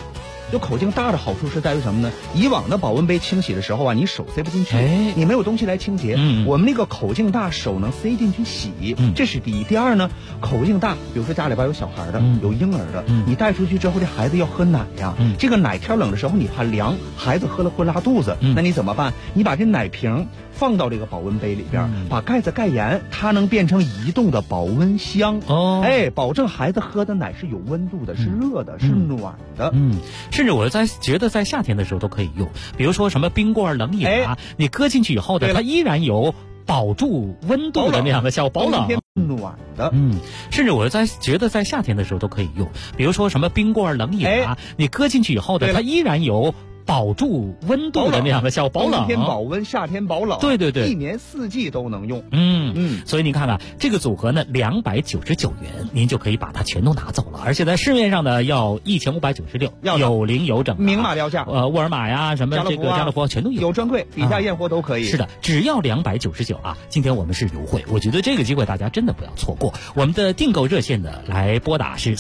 就口径大的好处是在于什么呢？以往的保温杯清洗的时候啊，你手塞不进去，你没有东西来清洁。我们那个口径大，手能塞进去洗，这是第一。第二呢，口径大，比如说家里边有小孩的，有婴儿的，你带出去之后，这孩子要喝奶呀，这个奶天冷的时候你怕凉，孩子喝了会拉肚子，那你怎么办？你把这奶瓶放到这个保温杯里边，把盖子盖严，它能变成移动的保温箱。保证孩子喝的奶是有温度的，是热的，是暖的。 甚至我觉得在夏天的时候都可以用，比如说什么冰棍、冷饮啊，你搁进去以后呢，它依然有保住温度的那样的小保冷。 暖的， 甚至我觉得在夏天的时候都可以用，比如说什么冰棍、冷饮啊，你搁进去以后呢，它依然有保住温度的那样的小保冷， 冬天保温，夏天保冷， 对对对， 一年四季都能用。 所以您看看这个组合呢，299元，您就可以把它全都拿走了，而且在市面上呢要1596，有零有整， 明码标价。 沃尔玛呀，什么这个家乐福全都有， 有专柜，底下验货都可以。 是的，只要299啊！今天我们是优惠，我觉得这个机会大家真的不要错过。我们的订购热线呢，来拨打是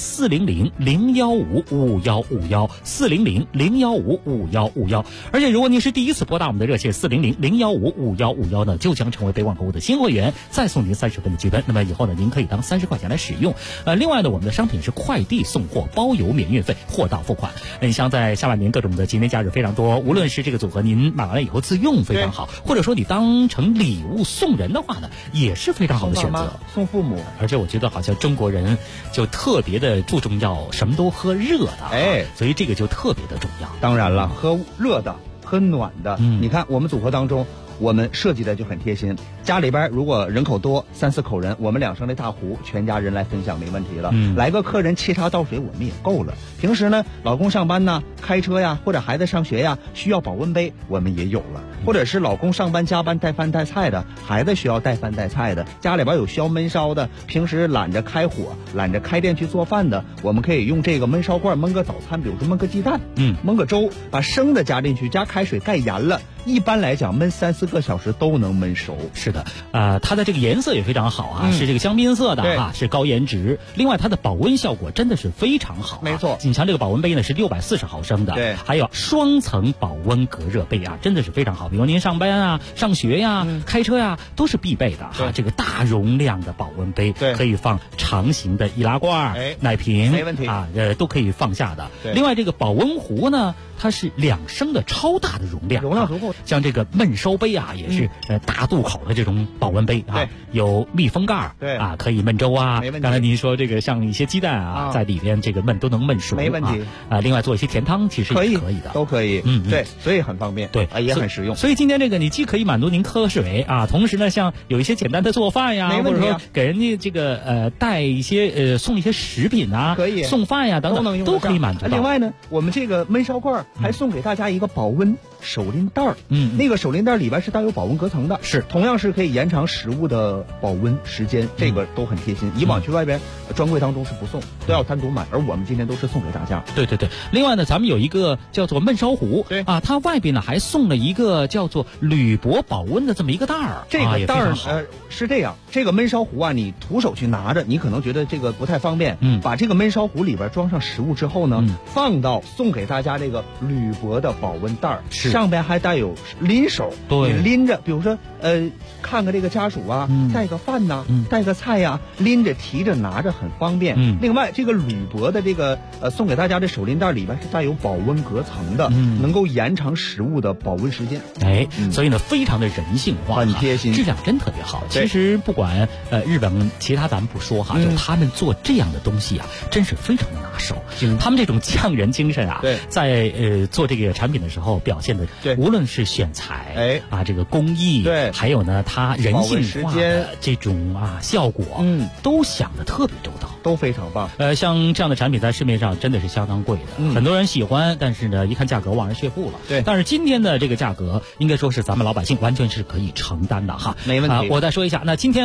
400-015-5151，400-015-5151。而且如果您是第一次拨打我们的热线400-015-5151呢，就将成为北广购物的新会员，再送您30分的积分。那么以后呢，您可以当30块钱来使用。另外呢，我们的商品是快递送货，包邮免运费，货到付款。你像在下半年各种的节年假日非常多，无论是这个组合您买完了以后自用非常好，或者说你当成礼物送人的话呢，也是非常好的选择。 送父母。 而且我觉得好像中国人就特别的注重要什么都喝热的，所以这个就特别的重要。 当然了，喝热的，喝暖的。你看我们组合当中，我们设计的就很贴心。家里边如果人口多，3、4口人，我们2升的大壶，全家人来分享没问题了。来个客人沏茶倒水，我们也够了。平时呢，老公上班呢，开车呀，或者孩子上学呀，需要保温杯，我们也有了。或者是老公上班加班带饭带菜的，孩子需要带饭带菜的，家里边有需要焖烧的，平时懒着开火、懒着开店去做饭的，我们可以用这个焖烧罐焖个早餐，比如说焖个鸡蛋，焖个粥，把生的加进去，加开水盖严了。一般来讲，焖3、4个小时都能焖熟。 是的，它的这个颜色也非常好啊，是这个香槟色的啊，是高颜值。另外，它的保温效果真的是非常好。 没错， 你像这个保温杯呢是640毫升的， 对， 还有双层保温隔热杯啊，真的是非常好。比如您上班啊、上学呀、开车呀，都是必备的哈。这个大容量的保温杯，可以放长形的易拉罐、奶瓶， 没问题啊，都可以放下的。另外，这个保温壶呢，它是2升的超大的容量， 容量足够。 像这个焖烧杯啊，也是大肚口的这种保温杯啊，有密封盖，啊，可以焖粥啊。刚才您说这个像一些鸡蛋啊，在里边这个焖都能焖熟， 没问题啊。另外做一些甜汤，其实也可以的， 都可以。对，所以很方便， 对， 也很实用。 所以今天这个你既可以满足您喝水啊，同时呢，像有一些简单的做饭呀，或者说给人家这个带一些送一些食品啊， 可以送饭呀等等，都可以满足到。 另外呢，我们这个焖烧罐还送给大家一个保温手拎袋儿，那个手拎袋里边是带有保温隔层的， 是同样是可以延长食物的保温时间，这个都很贴心。以往去外边专柜当中是不送，都要单独买，而我们今天都是送给大家。 对对对，另外呢，咱们有一个叫做焖烧壶， 对啊，它外边呢还送了一个叫做铝箔保温的这么一个袋儿， 这个袋儿是这样，这个焖烧壶啊，你徒手去拿着，你可能觉得这个不太方便，把这个焖烧壶里边装上食物之后呢，放到送给大家这个铝箔的保温袋儿，上边还带有拎手， 对， 你拎着，比如说看个这个家属啊，带个饭呐，带个菜呀，拎着提着拿着很方便。另外这个铝箔的这个送给大家的手拎袋里边是带有保温隔层的，能够延长食物的保温时间。 所以呢非常的人性化， 很贴心， 质量真特别好。其实不管日本其他咱们不说哈，就他们做这样的东西啊，真是非常的拿手。他们这种匠人精神啊，在做这个产品的时候表现的，无论是选材啊，这个工艺，还有呢它人性化的这种效果，都想得特别周到， 都非常棒。 像这样的产品在市面上真的是相当贵的，很多人喜欢，但是呢一看价格望而却步了。 对， 但是今天的这个价格应该说是咱们老百姓完全是可以承担的哈。 没问题。 我再说一下，那今天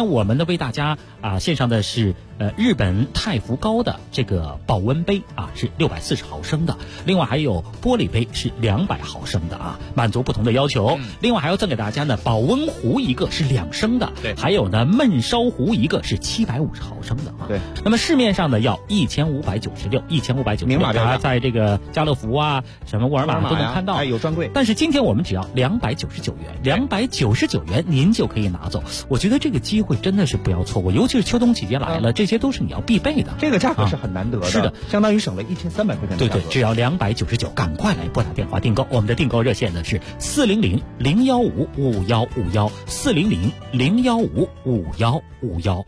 天我们呢为大家献上的是日本太福高的这个保温杯是640毫升的，另外还有玻璃杯是200毫升的满足不同的要求。另外还要赠给大家呢保温壶一个是2升的，对，还有呢焖烧壶一个是750毫升的对。 那么市面上呢要1596， 明码标价， 在这个家乐福什么沃尔玛都能看到， 有专柜。 但是今天我们只要299元，299元您就可以拿走。我觉得这个机会真的是不要错过，尤其是秋冬季节来了，这些都是你要必备的。 这个价格是很难得的，是的，相当于省了1300块钱的价格。 对，只要299，赶快来拨打电话订购。我们的订购热线呢是400-015-5151，400-015-5151。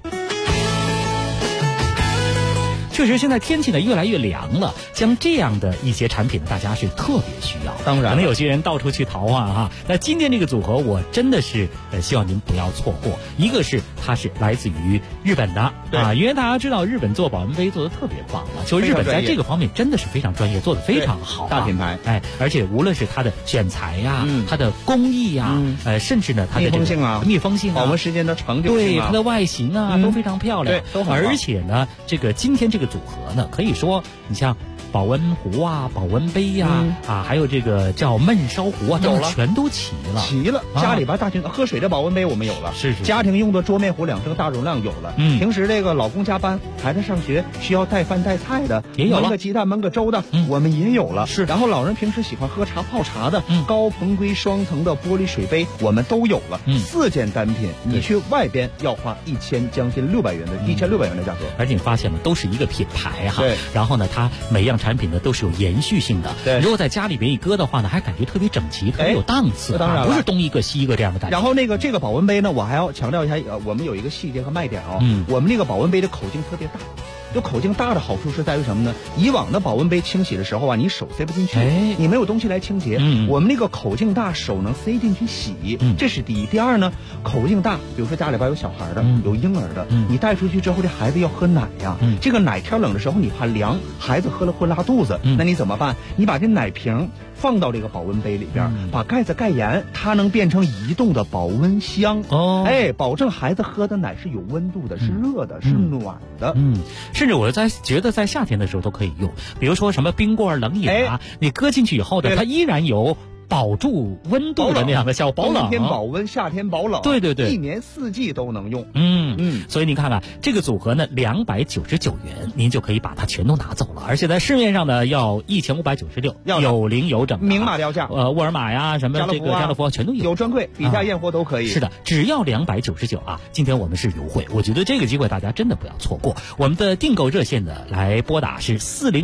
确实，现在天气呢越来越凉了，像这样的一些产品呢，大家是特别需要。 当然， 可能有些人到处去淘那今天这个组合，我真的是希望您不要错过。一个是它是来自于日本的因为大家知道日本做保温杯做的特别棒了，就日本在这个方面真的是非常专业，做的非常好， 大品牌。 而且无论是它的选材它的工艺甚至呢它的密封性保温时间的长久性对它的外形都非常漂亮， 都很好。 而且呢，今天这个组合呢，可以说你像保温壶保温杯还有这个叫焖烧壶有了， 全都齐了。 家里边大型喝水的保温杯我们有了， 是家庭用的桌面壶2升大容量有了。平时这个老公加班，孩子上学需要带饭带菜的， 也有了。 焖个鸡蛋焖个粥的，我们也有了。 是， 然后老人平时喜欢喝茶泡茶的，高硼硅双层的玻璃水杯我们都有了。4件单品，你去外边要花将近1600元的价格。 而且你发现了，都是一个品牌对。 然后呢，它每样产品呢都是有延续性的。 对。 如果在家里边一搁的话呢，还感觉特别整齐，特别有档次。 当然不是东一个西一个这样的感觉。 然后这个保温杯呢，我还要强调一下，我们有一个细节和卖点我们这个保温杯的口径特别大。就口径大的好处是在于什么呢？以往的保温杯清洗的时候你手塞不进去，你没有东西来清洁。我们那个口径大，手能塞进去洗，这是第一。第二呢，口径大，比如说家里边有小孩的，有婴儿的，你带出去之后，这孩子要喝奶这个奶天冷的时候你怕凉，孩子喝了会拉肚子，那你怎么办？你把这奶瓶放到这个保温杯里边，把盖子盖严，它能变成移动的保温箱保证孩子喝的奶是有温度的，是热的，是暖的。 甚至我觉得在夏天的时候都可以用，比如说什么冰棍冷饮你搁进去以后呢，它依然有保住温度的那样的小保冷， 冬天保温，夏天保冷， 对， 一年四季都能用。 所以你看看这个组合呢，299元您就可以把它全都拿走了，而且在市面上呢要1596，有零有整， 明码标价。 沃尔玛什么这个家乐福全都有专柜，比价验货都可以。 是的，只要299今天我们是优惠，我觉得这个机会大家真的不要错过。我们的订购热线呢来拨打是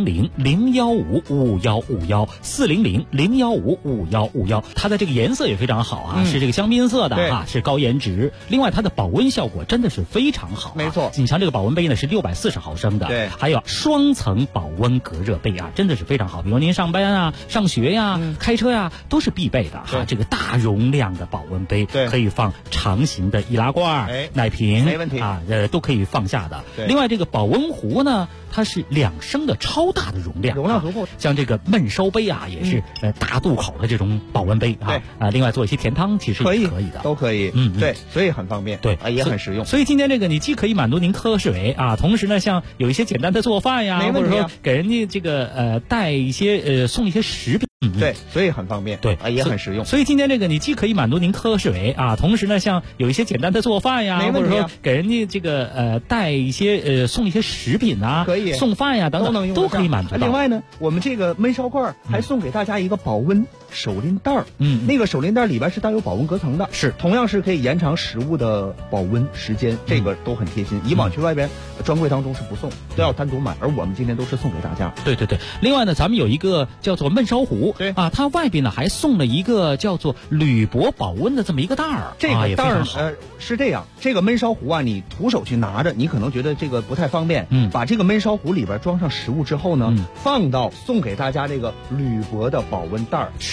400-015-5151，400-015-5151，它的这个颜色也非常好是这个香槟色的是高颜值。另外它的保温效果真的是非常好， 没错。 你像这个保温杯呢是640毫升的， 对， 还有双层保温隔热杯真的是非常好。比如您上班上学开车都是必备的这个大容量的保温杯，可以放长形的易拉罐、奶瓶， 没问题都可以放下的。另外这个保温壶呢，它是2升的超大的容量足够。 像这个焖烧杯也是大肚口的这种保温杯另外做一些甜汤其实也可以的， 都可以。对，所以很方便， 对也很实用。 所以今天这个你既可以满足您喝水同时呢，像有一些简单的做饭或者说给人家这个带一些送一些食品。 对，所以很方便， 对也很实用。 所以今天这个你既可以满足您喝水同时呢，像有一些简单的做饭或者说给人家这个带一些送一些食品可以送饭等等都能用都可以满足到。 另外呢，我们这个焖烧罐还送给大家一个保温手拎袋那个手拎袋里边是带有保温隔层的， 是同样是可以延长食物的保温时间，这个都很贴心。以往去外边专柜当中是不送，都要单独买，而我们今天都是送给大家。 对。另外呢，咱们有一个叫做焖烧壶，它外边呢还送了一个叫做铝箔保温的这么一个袋儿。 这个袋儿是这样，这个焖烧壶你徒手去拿着，你可能觉得这个不太方便。把这个焖烧壶里边装上食物之后呢，放到送给大家这个铝箔的保温袋，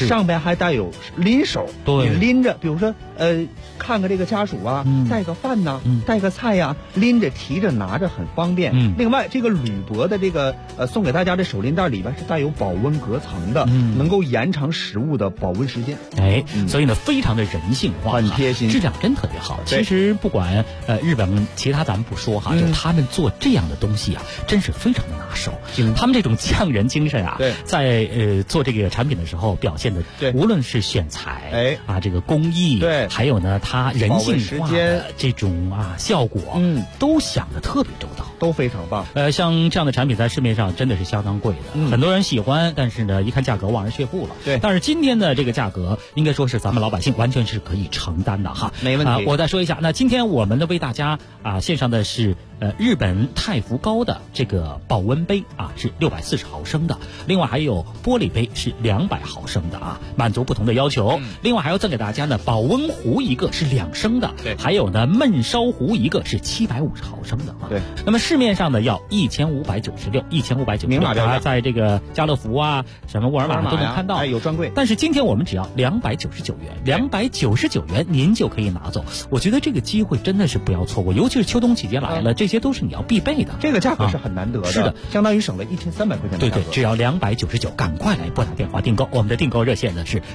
上边还带有拎手， 对， 你拎着，比如说看个这个家属啊，带个饭呐，带个菜呀，拎着提着拿着很方便。另外这个铝箔的这个送给大家的手拎袋里边是带有保温隔层的，能够延长食物的保温时间。 所以呢非常的人性化， 很贴心， 质量真特别好。其实不管日本其他咱们不说哈，就他们做这样的东西啊，真是非常的拿手。他们这种匠人精神啊，在做这个产品的时候表现的，无论是选材这个工艺，还有呢它人性化的这种效果，都想得特别周到， 都非常棒。 像这样的产品在市面上真的是相当贵的，很多人喜欢，但是呢一看价格望而却步了。但是今天的这个价格应该说是咱们老百姓完全是可以承担的哈， 没问题。 我再说一下，那今天我们的为大家献上的是日本太福高的这个保温杯是640毫升的，另外还有玻璃杯是200毫升的满足不同的要求。另外还要赠给大家呢保温壶一个是2升的，还有呢焖烧壶一个是750毫升的那么市面上呢要1596，明码标价，在这个家乐福什么沃尔玛都能看到， 有专柜。 但是今天我们只要299元，299元您就可以拿走。我觉得这个机会真的是不要错过，尤其是秋冬季节来了，这些都是你要必备的。 这个价格是很难得的， 是的， 相当于省了1300块钱的价格。 对，只要299，赶快来拨打电话订购。我们的订购热线呢是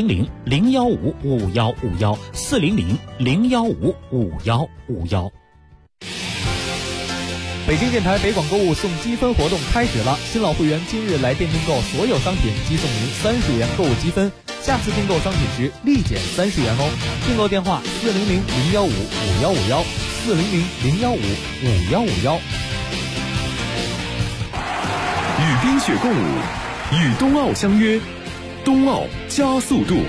400-015-5151，400-015-5151。 北京电台北广购物送积分活动开始了，新老会员今日来店订购所有商品即送您30元购物积分，下次订购商品时立减30元哦。订购电话400-015-5151，400-015-5151。 与冰雪共舞，与冬奥相约，冬奥加速度。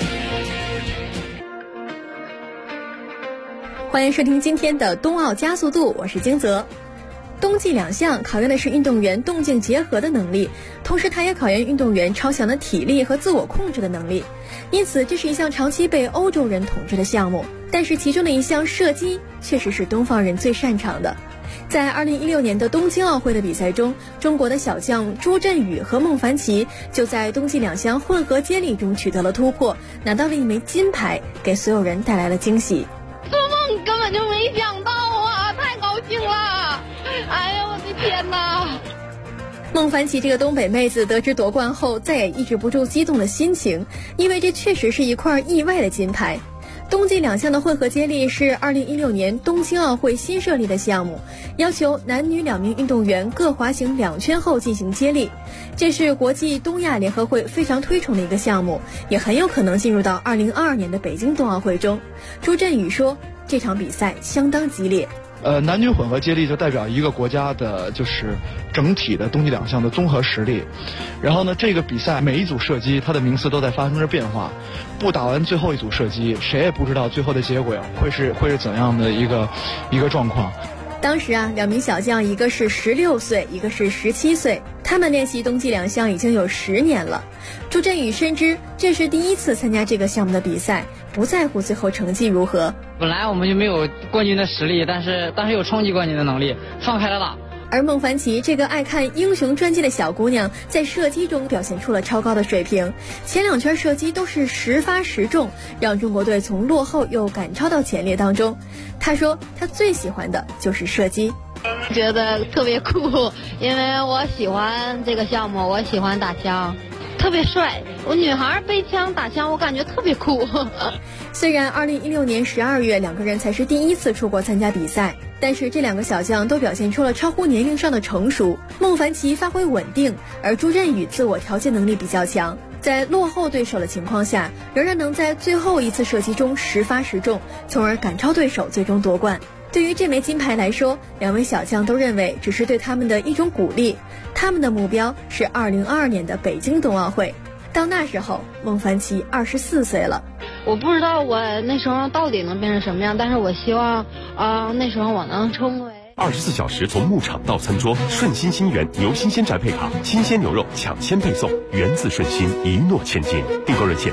欢迎收听今天的冬奥加速度，我是金泽。冬季2项考验的是运动员动静结合的能力，同时它也考验运动员超强的体力和自我控制的能力，因此这是一项长期被欧洲人统治的项目。但是其中的一项射击确实是东方人最擅长的。在2016年的东京奥会的比赛中，中国的小将朱振宇和孟凡奇就在冬季2项混合接力中取得了突破，拿到了一枚金牌，给所有人带来了惊喜。 做梦根本就没想到太高兴了！哎呀，我的天哪！ 孟凡奇这个东北妹子得知夺冠后，再也抑制不住激动的心情，因为这确实是一块意外的金牌。冬季2项的混合接力是2016年东京奥会新设立的项目，要求男女2名运动员各滑行2圈后进行接力。这是国际东亚联合会非常推崇的一个项目，也很有可能进入到2022年的北京冬奥会中。朱振宇说，这场比赛相当激烈。 男女混合接力就代表一个国家的就是整体的冬季2项的综合实力。然后呢，这个比赛每一组射击它的名次都在发生着变化，不打完最后一组射击，谁也不知道最后的结果会是怎样的一个状况。 当时2名小将，一个是16岁，一个是17岁，他们练习冬季2项已经有10年了。朱振宇深知这是第一次参加这个项目的比赛，不在乎最后成绩如何。 本来我们就没有冠军的实力，但是有冲击冠军的能力，放开了打。 而孟凡奇这个爱看英雄传记的小姑娘，在射击中表现出了超高的水平，前2圈射击都是10发10中，让中国队从落后又赶超到前列当中。她说她最喜欢的就是射击， 觉得特别酷，因为我喜欢这个项目，我喜欢打枪，特别帅。我女孩背枪打枪，我感觉特别酷。 虽然2016年12月2个人才是第一次出国参加比赛，但是这2个小将都表现出了超乎年龄上的成熟。孟凡奇发挥稳定，而朱振宇自我调节能力比较强，在落后对手的情况下，仍然能在最后一次射击中10发10中，从而赶超对手，最终夺冠。对于这枚金牌来说，2位小将都认为只是对他们的一种鼓励，他们的目标是2022年的北京冬奥会。到那时候，孟凡奇24岁了。 我不知道我那时候到底能变成什么样，但是我希望那时候我能成为 24小时从牧场到餐桌，顺心新源牛新鲜宅配卡，新鲜牛肉抢先配送，源自顺心，一诺千金。订购热线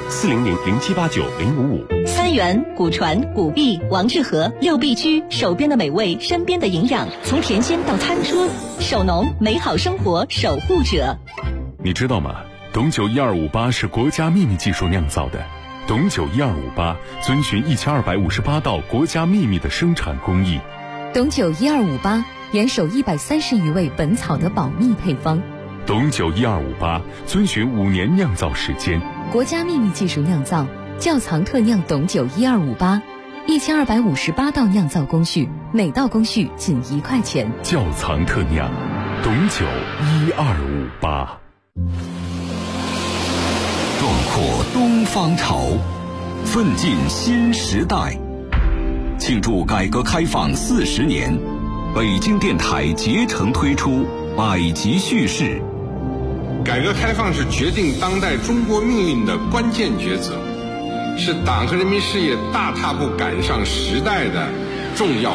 400-0789-055。 三元、古传、古币、王致和6必居，手边的美味，身边的营养，从甜鲜到餐桌，守农美好生活守护者。 你知道吗？ 董酒1258是国家秘密技术酿造的，董酒1258遵循1258道国家秘密的生产工艺。 董酒1258严守130余位本草的保密配方。 董酒1258遵循5年酿造时间， 国家秘密技术酿造，窖藏特酿董酒1258，1258道酿造工序，每道工序仅1块钱。 窖藏特酿，董酒1258。 壮阔东方潮，奋进新时代。庆祝改革开放40年，北京电台竭诚推出百集叙事。 改革开放是决定当代中国命运的关键抉择，是党和人民事业大踏步赶上时代的重要